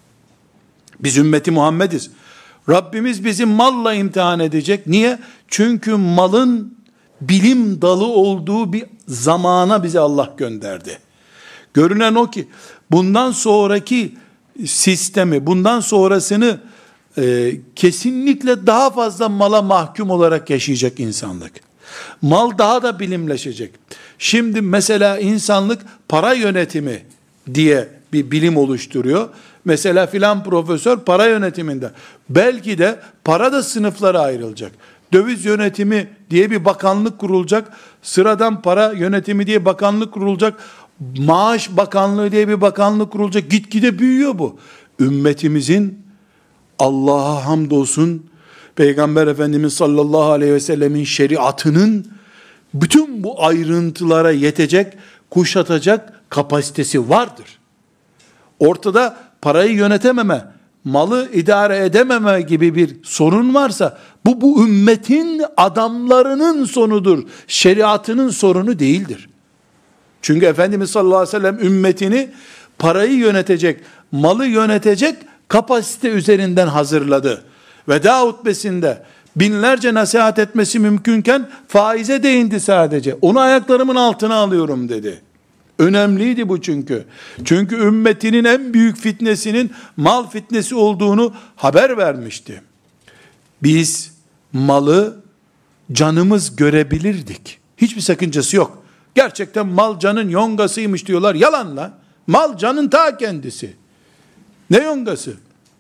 Biz ümmeti Muhammediz. Rabbimiz bizi malla imtihan edecek. Niye? Çünkü malın bilim dalı olduğu bir zamana bizi Allah gönderdi. Görünen o ki bundan sonraki sistemi, bundan sonrasını kesinlikle daha fazla mala mahkum olarak yaşayacak insanlık. Mal daha da bilimleşecek. Şimdi mesela insanlık para yönetimi diye bir bilim oluşturuyor. Mesela filan profesör para yönetiminde. Belki de para da sınıflara ayrılacak. Döviz yönetimi diye bir bakanlık kurulacak. Sıradan para yönetimi diye bakanlık kurulacak. Maaş bakanlığı diye bir bakanlık kurulacak. Gitgide büyüyor bu. Ümmetimizin Allah'a hamdolsun Peygamber Efendimiz sallallahu aleyhi ve sellemin şeriatının bütün bu ayrıntılara yetecek, kuşatacak kapasitesi vardır. Ortada parayı yönetememe, malı idare edememe gibi bir sorun varsa, bu ümmetin adamlarının sonudur. Şeriatının sorunu değildir. Çünkü Efendimiz sallallahu aleyhi ve sellem ümmetini parayı yönetecek, malı yönetecek kapasite üzerinden hazırladı. Veda hutbesinde binlerce nasihat etmesi mümkünken faize değindi sadece. Onu ayaklarımın altına alıyorum dedi. Önemliydi bu çünkü. Çünkü ümmetinin en büyük fitnesinin mal fitnesi olduğunu haber vermişti. Biz malı canımız görebilirdik. Hiçbir sakıncası yok. Gerçekten mal canın yongasıymış diyorlar. Yalan lan. Mal canın ta kendisi. Ne yongası?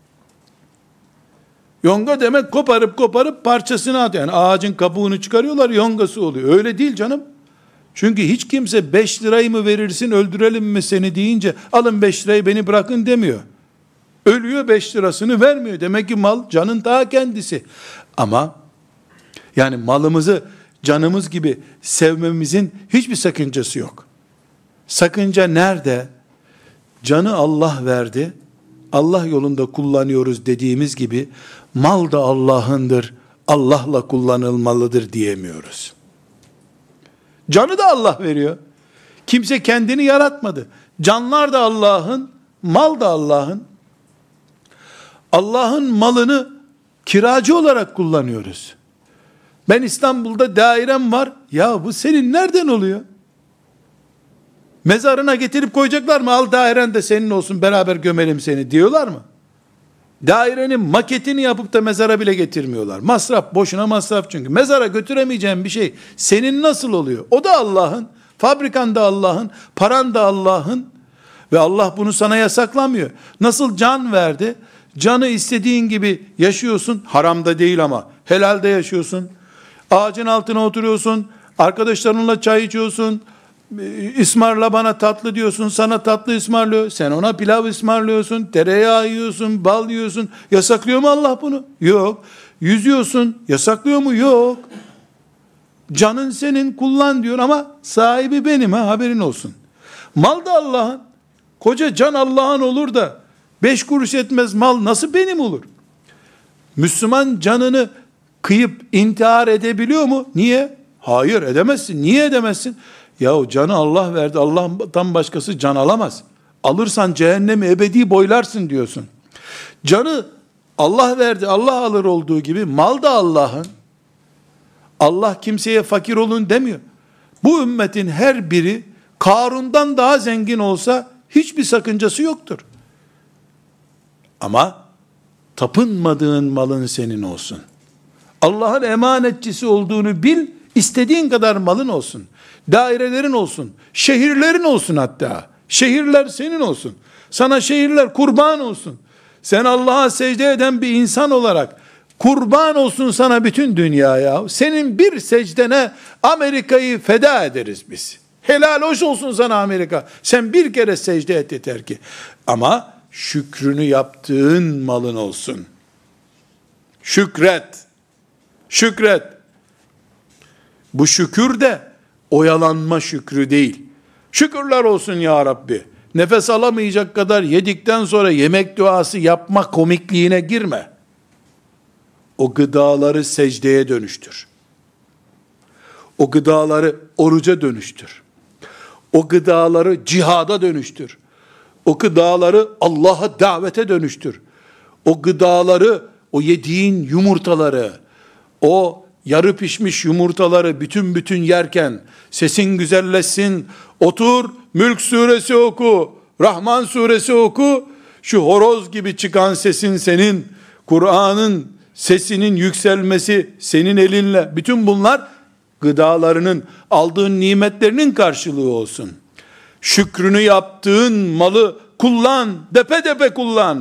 Yonga demek koparıp parçasını atıyor. Yani ağacın kabuğunu çıkarıyorlar, yongası oluyor. Öyle değil canım. Çünkü hiç kimse 5 lirayı mı verirsin öldürelim mi seni deyince alın 5 lirayı beni bırakın demiyor. Ölüyor 5 lirasını vermiyor. Demek ki mal canın ta kendisi. Ama yani malımızı canımız gibi sevmemizin hiçbir sakıncası yok. Sakınca nerede? Canı Allah verdi. Allah yolunda kullanıyoruz dediğimiz gibi mal da Allah'ındır. Allah'la kullanılmalıdır diyemiyoruz. Canı da Allah veriyor. Kimse kendini yaratmadı. Canlar da Allah'ın, mal da Allah'ın. Allah'ın malını kiracı olarak kullanıyoruz. Ben İstanbul'da dairem var. Ya bu senin nereden oluyor? Mezarına getirip koyacaklar mı? Al dairen de senin olsun, beraber gömelim seni diyorlar mı? Dairenin maketini yapıp da mezara bile getirmiyorlar. Masraf, boşuna masraf çünkü. Mezara götüremeyeceğin bir şey senin nasıl oluyor? O da Allah'ın, fabrikan da Allah'ın, paran da Allah'ın ve Allah bunu sana yasaklamıyor. Nasıl can verdi? Canı istediğin gibi yaşıyorsun, haramda değil ama helalde yaşıyorsun. Ağacın altına oturuyorsun, arkadaşlarınla çay içiyorsun, İsmarla bana tatlı diyorsun, sana tatlı ısmarlıyor. Sen ona pilav ısmarlıyorsun, tereyağı yiyorsun, bal yiyorsun. Yasaklıyor mu Allah bunu? Yok. Yüzüyorsun, yasaklıyor mu? Yok. Canın senin, kullan diyor ama sahibi benim, ha, haberin olsun. Mal da Allah'ın. Koca can Allah'ın olur da 5 kuruş etmez mal nasıl benim olur? Müslüman canını kıyıp intihar edebiliyor mu? Niye? Hayır, edemezsin. Niye edemezsin? Yahu canı Allah verdi. Allah'tan başkası can alamaz. Alırsan cehennemi ebedi boylarsın diyorsun. Canı Allah verdi. Allah alır olduğu gibi mal da Allah'ın. Allah kimseye fakir olun demiyor. Bu ümmetin her biri Karun'dan daha zengin olsa hiçbir sakıncası yoktur. Ama tapınmadığın malın senin olsun. Allah'ın emanetçisi olduğunu bil, istediğin kadar malın olsun. Dairelerin olsun, şehirlerin olsun hatta. Şehirler senin olsun. Sana şehirler kurban olsun. Sen Allah'a secde eden bir insan olarak kurban olsun sana bütün dünya ya. Senin bir secdene Amerika'yı feda ederiz biz. Helal hoş olsun sana Amerika. Sen bir kere secde et yeter ki. Ama şükrünü yaptığın malın olsun. Şükret. Şükret. Bu şükür de oyalanma şükrü değil. Şükürler olsun ya Rabbi. Nefes alamayacak kadar yedikten sonra yemek duası yapma komikliğine girme. O gıdaları secdeye dönüştür. O gıdaları oruca dönüştür. O gıdaları cihada dönüştür. O gıdaları Allah'a davete dönüştür. O gıdaları, o yediğin yumurtaları, o yarı pişmiş yumurtaları bütün bütün yerken sesin güzelleşsin, otur Mülk suresi oku, Rahman suresi oku, şu horoz gibi çıkan sesin senin, Kur'an'ın sesinin yükselmesi senin elinle, bütün bunlar gıdalarının, aldığın nimetlerinin karşılığı olsun. Şükrünü yaptığın malı kullan, depe depe kullan.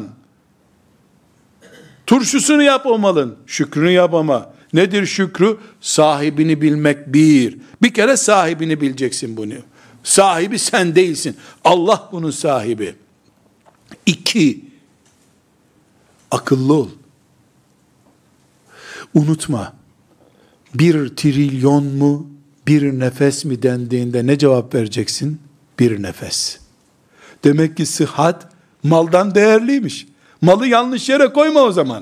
Turşusunu yap o malın, şükrünü yap ama. Nedir şükrü? Sahibini bilmek bir. Bir kere sahibini bileceksin bunu. Sahibi sen değilsin. Allah bunun sahibi. 2, akıllı ol. Unutma. 1 trilyon mu, bir nefes mi dendiğinde ne cevap vereceksin? Bir nefes. Demek ki sıhhat maldan değerliymiş. Malı yanlış yere koyma o zaman.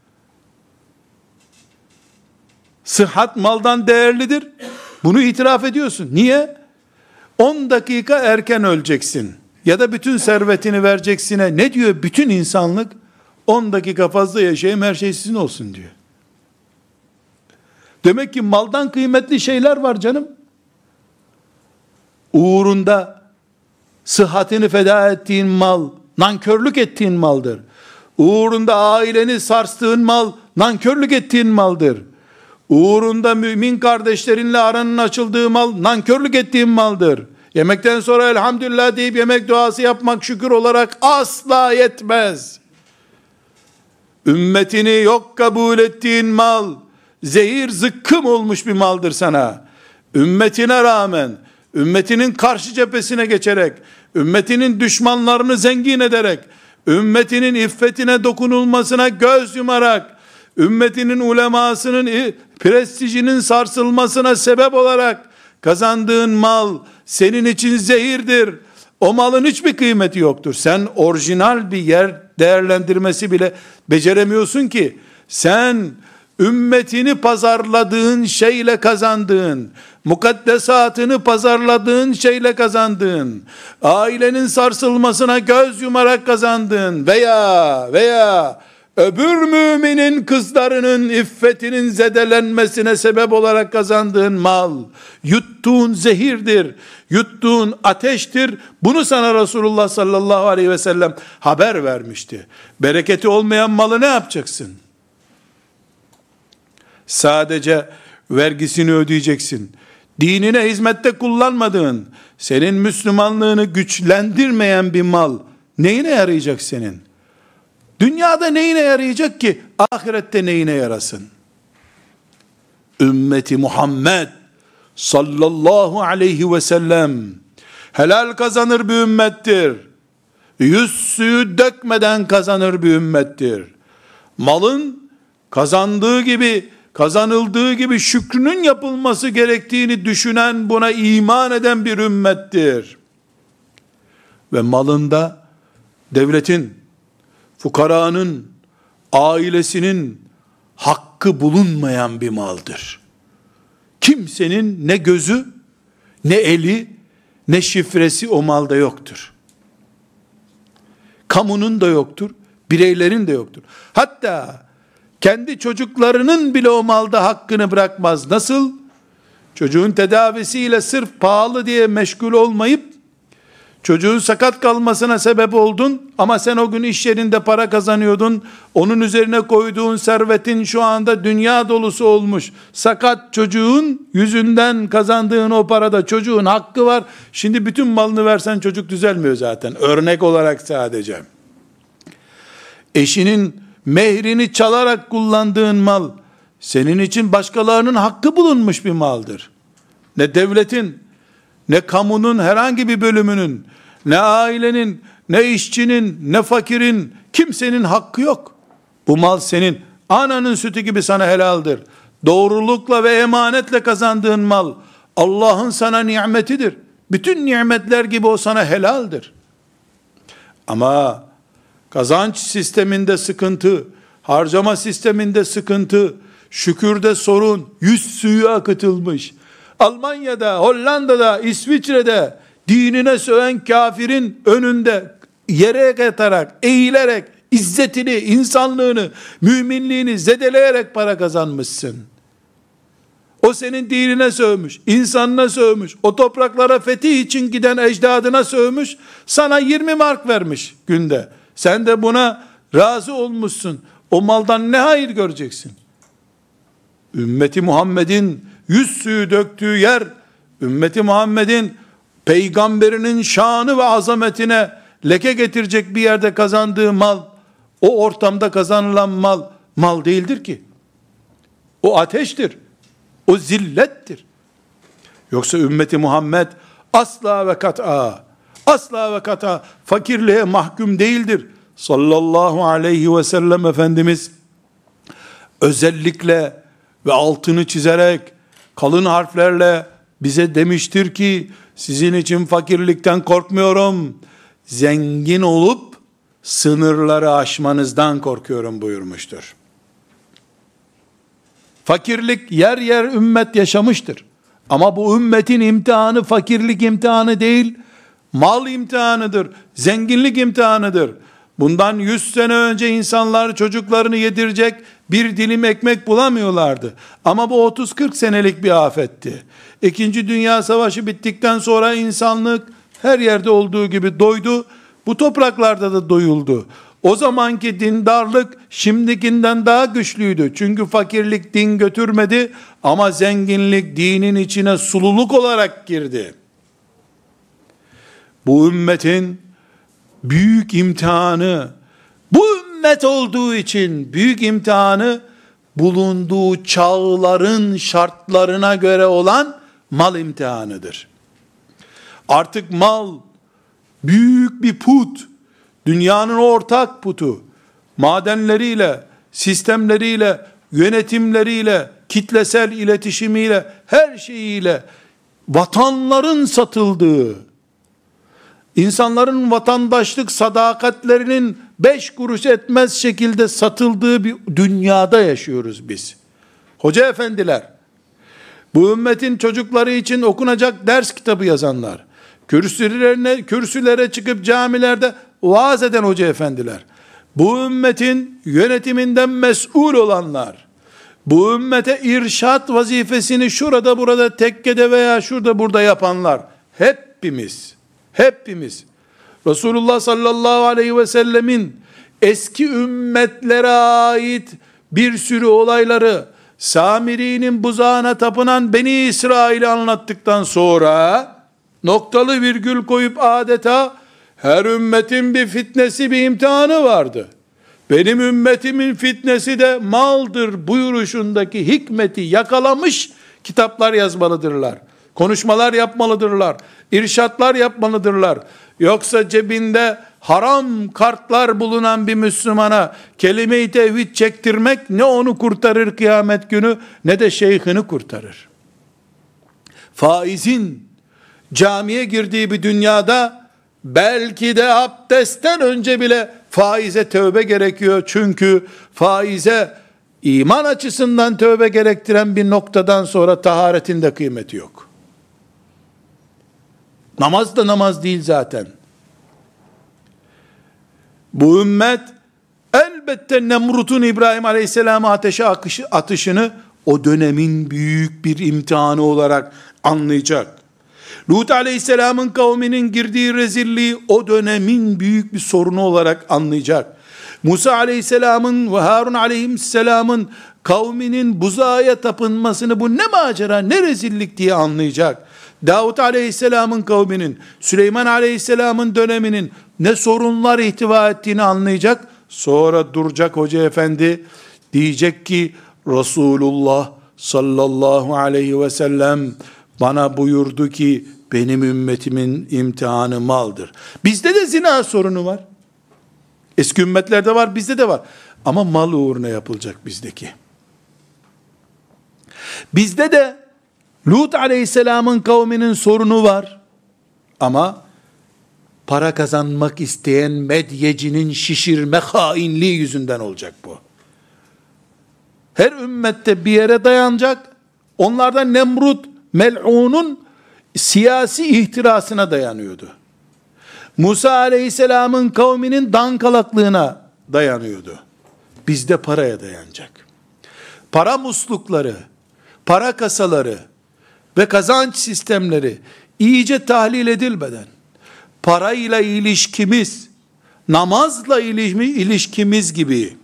Sıhhat maldan değerlidir. Bunu itiraf ediyorsun. Niye? 10 dakika erken öleceksin. Ya da bütün servetini vereceksine ne diyor bütün insanlık? 10 dakika fazla yaşayayım, her şey sizin olsun diyor. Demek ki maldan kıymetli şeyler var canım. Uğrunda sıhhatini feda ettiğin mal, nankörlük ettiğin maldır. Uğrunda aileni sarstığın mal, nankörlük ettiğin maldır. Uğrunda mümin kardeşlerinle aranın açıldığı mal, nankörlük ettiğin maldır. Yemekten sonra elhamdülillah deyip yemek duası yapmak şükür olarak asla yetmez. Ümmetini yok kabul ettiğin mal, zehir zıkkım olmuş bir maldır sana. Ümmetine rağmen, ümmetinin karşı cephesine geçerek, ümmetinin düşmanlarını zengin ederek, ümmetinin iffetine dokunulmasına göz yumarak, ümmetinin ulemasının prestijinin sarsılmasına sebep olarak kazandığın mal senin için zehirdir. O malın hiçbir kıymeti yoktur. Sen orijinal bir yer değerlendirmesi bile beceremiyorsun ki. Sen ümmetini pazarladığın şeyle kazandığın, mukaddesatını pazarladığın şeyle kazandığın, ailenin sarsılmasına göz yumarak kazandığın veya öbür müminin kızlarının iffetinin zedelenmesine sebep olarak kazandığın mal, yuttuğun zehirdir, yuttuğun ateştir. Bunu sana Resulullah sallallahu aleyhi ve sellem haber vermişti. Bereketi olmayan malı ne yapacaksın? Sadece vergisini ödeyeceksin. Dinine hizmette kullanmadığın, senin Müslümanlığını güçlendirmeyen bir mal neyine yarayacak senin? Dünyada neyine yarayacak ki? Ahirette neyine yarasın? Ümmeti Muhammed sallallahu aleyhi ve sellem helal kazanır bir ümmettir. Yüz suyu dökmeden kazanır bir ümmettir. Malın kazanıldığı gibi şükrünün yapılması gerektiğini düşünen, buna iman eden bir ümmettir. Ve malında devletin, fukaranın, ailesinin hakkı bulunmayan bir maldır. Kimsenin ne gözü, ne eli, ne şifresi o malda yoktur. Kamunun da yoktur, bireylerin de yoktur. Hatta kendi çocuklarının bile o malda hakkını bırakmaz. Nasıl? Çocuğun tedavisiyle sırf pahalı diye meşgul olmayıp, çocuğun sakat kalmasına sebep oldun ama sen o gün iş yerinde para kazanıyordun. Onun üzerine koyduğun servetin şu anda dünya dolusu olmuş. Sakat çocuğun yüzünden kazandığın o parada çocuğun hakkı var. Şimdi bütün malını versen çocuk düzelmiyor zaten. Örnek olarak sadece. Eşinin mehrini çalarak kullandığın mal senin için başkalarının hakkı bulunmuş bir maldır. Ne devletin, ne kamunun herhangi bir bölümünün, ne ailenin, ne işçinin, ne fakirin, kimsenin hakkı yok. Bu mal senin. Ananın sütü gibi sana helaldir. Doğrulukla ve emanetle kazandığın mal Allah'ın sana nimetidir. Bütün nimetler gibi o sana helaldir. Ama kazanç sisteminde sıkıntı, harcama sisteminde sıkıntı, şükürde sorun, yüz suyu akıtılmış. Almanya'da, Hollanda'da, İsviçre'de dinine söven kafirin önünde yere yatarak, eğilerek, izzetini, insanlığını, müminliğini zedeleyerek para kazanmışsın. O senin dinine sövmüş, insanına sövmüş, o topraklara fetih için giden ecdadına sövmüş, sana 20 mark vermiş günde. Sen de buna razı olmuşsun. O maldan ne hayır göreceksin? Ümmeti Muhammed'in yüz suyu döktüğü yer, ümmeti Muhammed'in peygamberinin şanı ve azametine leke getirecek bir yerde kazandığı mal, o ortamda kazanılan mal değildir ki. O ateştir. O zillettir. Yoksa ümmeti Muhammed asla ve kat'a fakirliğe mahkum değildir. Sallallahu aleyhi ve sellem Efendimiz özellikle ve altını çizerek kalın harflerle bize demiştir ki, sizin için fakirlikten korkmuyorum, zengin olup sınırları aşmanızdan korkuyorum buyurmuştur. Fakirlik yer yer ümmet yaşamıştır. Ama bu ümmetin imtihanı fakirlik imtihanı değil, mal imtihanıdır, zenginlik imtihanıdır. Bundan 100 sene önce insanlar çocuklarını yedirecek bir dilim ekmek bulamıyorlardı. Ama bu 30-40 senelik bir afetti. İkinci Dünya Savaşı bittikten sonra insanlık her yerde olduğu gibi doydu. Bu topraklarda da doyuldu. O zamanki dindarlık şimdikinden daha güçlüydü. Çünkü fakirlik din götürmedi ama zenginlik dinin içine sululuk olarak girdi. Bu ümmetin büyük imtihanı, bu ümmet olduğu için büyük imtihanı, bulunduğu çağların şartlarına göre olan mal imtihanıdır. Artık mal büyük bir put, dünyanın ortak putu, madenleriyle, sistemleriyle, yönetimleriyle, kitlesel iletişimiyle, her şeyiyle vatanların satıldığı, insanların vatandaşlık sadakatlerinin 5 kuruş etmez şekilde satıldığı bir dünyada yaşıyoruz biz. Hoca efendiler, bu ümmetin çocukları için okunacak ders kitabı yazanlar, kürsülere çıkıp camilerde vaaz eden hoca efendiler, bu ümmetin yönetiminden mesul olanlar, bu ümmete irşat vazifesini şurada burada tekkede veya şurada burada yapanlar, hepimiz Resulullah sallallahu aleyhi ve sellemin eski ümmetlere ait bir sürü olayları, Samiri'nin buzağına tapınan Beni İsrail'i anlattıktan sonra noktalı virgül koyup adeta her ümmetin bir fitnesi, bir imtihanı vardı. Benim ümmetimin fitnesi de maldır buyuruşundaki hikmeti yakalamış kitaplar yazmalıdırlar. Konuşmalar yapmalıdırlar. İrşatlar yapmalıdırlar. Yoksa cebinde haram kartlar bulunan bir Müslümana kelime-i tevhid çektirmek ne onu kurtarır kıyamet günü ne de şeyhini kurtarır. Faizin camiye girdiği bir dünyada belki de abdestten önce bile faize tövbe gerekiyor. Çünkü faize iman açısından tövbe gerektiren bir noktadan sonra taharetin de kıymeti yok. Namaz da namaz değil zaten. Bu ümmet elbette Nemrut'un İbrahim Aleyhisselam'ı ateşe atışını o dönemin büyük bir imtihanı olarak anlayacak. Lut Aleyhisselam'ın kavminin girdiği rezilliği o dönemin büyük bir sorunu olarak anlayacak. Musa Aleyhisselam'ın ve Harun Aleyhisselam'ın kavminin buzağa tapınmasını bu ne macera, ne rezillik diye anlayacak. Davut Aleyhisselam'ın kavminin, Süleyman Aleyhisselam'ın döneminin ne sorunlar ihtiva ettiğini anlayacak. Sonra duracak hoca efendi, diyecek ki Resulullah sallallahu aleyhi ve sellem bana buyurdu ki benim ümmetimin imtihanı maldır. Bizde de zina sorunu var. Eski ümmetlerde var, bizde de var. Ama mal uğruna yapılacak bizdeki. Bizde de Lut Aleyhisselam'ın kavminin sorunu var. Ama para kazanmak isteyen medyecinin şişirme hainliği yüzünden olacak bu. Her ümmette bir yere dayanacak. Onlardan Nemrut, mel'unun siyasi ihtirasına dayanıyordu. Musa Aleyhisselam'ın kavminin dankalaklığına dayanıyordu. Bizde paraya dayanacak. Para muslukları, para kasaları ve kazanç sistemleri iyice tahlil edilmeden, parayla ilişkimiz, namazla ilişkimiz gibi,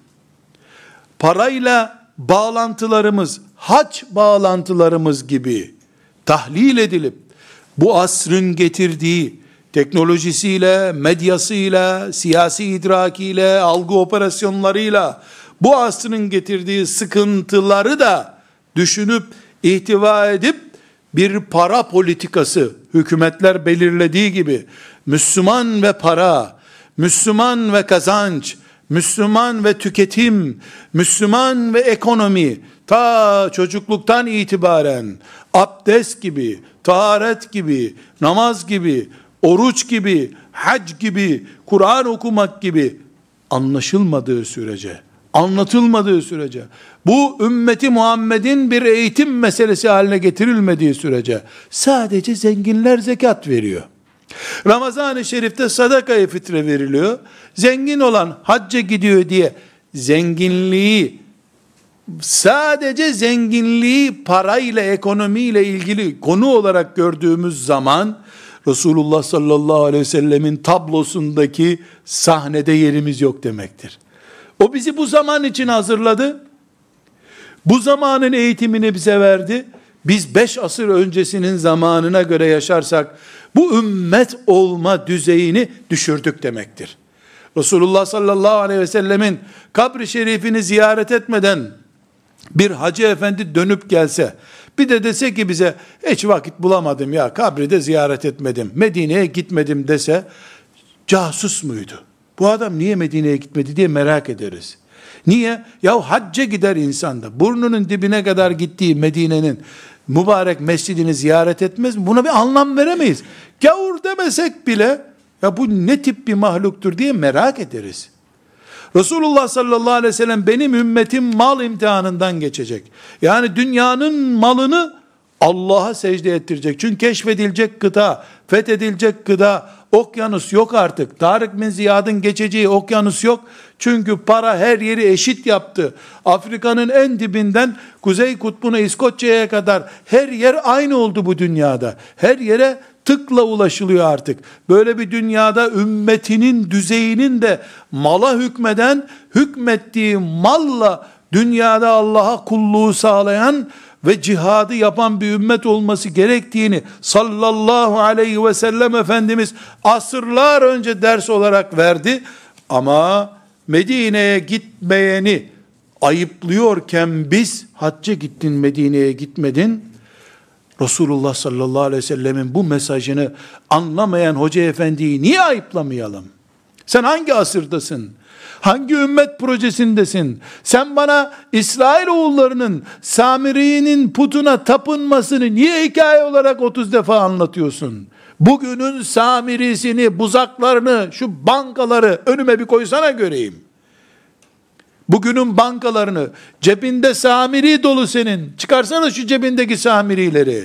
parayla bağlantılarımız, hac bağlantılarımız gibi tahlil edilip, bu asrın getirdiği teknolojisiyle, medyasıyla, siyasi idrakiyle, algı operasyonlarıyla, bu asrın getirdiği sıkıntıları da düşünüp, ihtiva edip, bir para politikası, hükümetler belirlediği gibi, Müslüman ve para, Müslüman ve kazanç, Müslüman ve tüketim, Müslüman ve ekonomi, ta çocukluktan itibaren, abdest gibi, taharet gibi, namaz gibi, oruç gibi, hac gibi, Kur'an okumak gibi anlaşılmadığı sürece, anlatılmadığı sürece, bu ümmeti Muhammed'in bir eğitim meselesi haline getirilmediği sürece, sadece zenginler zekat veriyor. Ramazan-ı Şerif'te sadaka-i fitre veriliyor. Zengin olan hacca gidiyor diye zenginliği, sadece zenginliği parayla, ekonomiyle ilgili konu olarak gördüğümüz zaman, Resulullah sallallahu aleyhi ve sellemin tablosundaki sahnede yerimiz yok demektir. O bizi bu zaman için hazırladı. Bu zamanın eğitimini bize verdi. Biz 5 asır öncesinin zamanına göre yaşarsak, bu ümmet olma düzeyini düşürdük demektir. Resulullah sallallahu aleyhi ve sellemin kabri şerifini ziyaret etmeden bir hacı efendi dönüp gelse, bir de dese ki bize, hiç vakit bulamadım ya, kabri de ziyaret etmedim, Medine'ye gitmedim dese, casus muydu? Bu adam niye Medine'ye gitmedi diye merak ederiz. Niye? Ya hacca gider insan da, burnunun dibine kadar gittiği Medine'nin mübarek mescidini ziyaret etmez mi? Buna bir anlam veremeyiz. Gavur demesek bile, ya bu ne tip bir mahluktur diye merak ederiz. Resulullah sallallahu aleyhi ve sellem, benim ümmetim mal imtihanından geçecek. Yani dünyanın malını Allah'a secde ettirecek. Çünkü keşfedilecek kıta, fethedilecek kıta, okyanus yok artık. Tarık bin Ziyad'ın geçeceği okyanus yok. Çünkü para her yeri eşit yaptı. Afrika'nın en dibinden Kuzey Kutbu'na, İskoçya'ya kadar her yer aynı oldu bu dünyada. Her yere tıkla ulaşılıyor artık. Böyle bir dünyada ümmetinin düzeyinin de mala hükmeden, hükmettiği malla dünyada Allah'a kulluğu sağlayan ve cihadı yapan bir ümmet olması gerektiğini sallallahu aleyhi ve sellem Efendimiz asırlar önce ders olarak verdi. Ama Medine'ye gitmeyeni ayıplıyorken biz, hacca gittin Medine'ye gitmedin, Resulullah sallallahu aleyhi ve sellemin bu mesajını anlamayan hoca efendiyi niye ayıplamayalım? Sen hangi asırdasın? Hangi ümmet projesindesin? Sen bana İsrailoğullarının Samiri'nin putuna tapınmasını niye hikaye olarak 30 defa anlatıyorsun? Bugünün Samirisini, buzaklarını, şu bankaları önüme bir koysana göreyim. Bugünün bankalarını, cebinde Samiri dolu senin. Çıkarsana şu cebindeki Samirileri.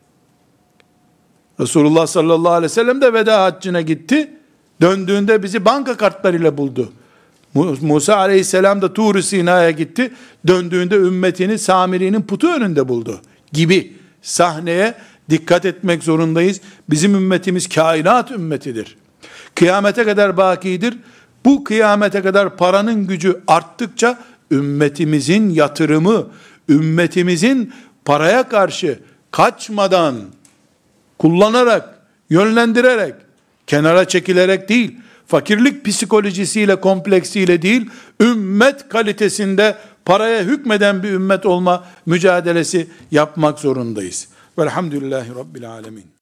Resulullah sallallahu aleyhi ve sellem de veda haccına gitti. Döndüğünde bizi banka kartlarıyla buldu. Musa aleyhisselam da Tur-i Sina'ya gitti. Döndüğünde ümmetini Samiri'nin putu önünde buldu. Gibi sahneye dikkat etmek zorundayız. Bizim ümmetimiz kainat ümmetidir. Kıyamete kadar bakidir. Bu kıyamete kadar paranın gücü arttıkça ümmetimizin yatırımı, ümmetimizin paraya karşı kaçmadan, kullanarak, yönlendirerek, kenara çekilerek değil, fakirlik psikolojisiyle, kompleksiyle değil, ümmet kalitesinde paraya hükmeden bir ümmet olma mücadelesi yapmak zorundayız. Velhamdülillahi Rabbil Alemin.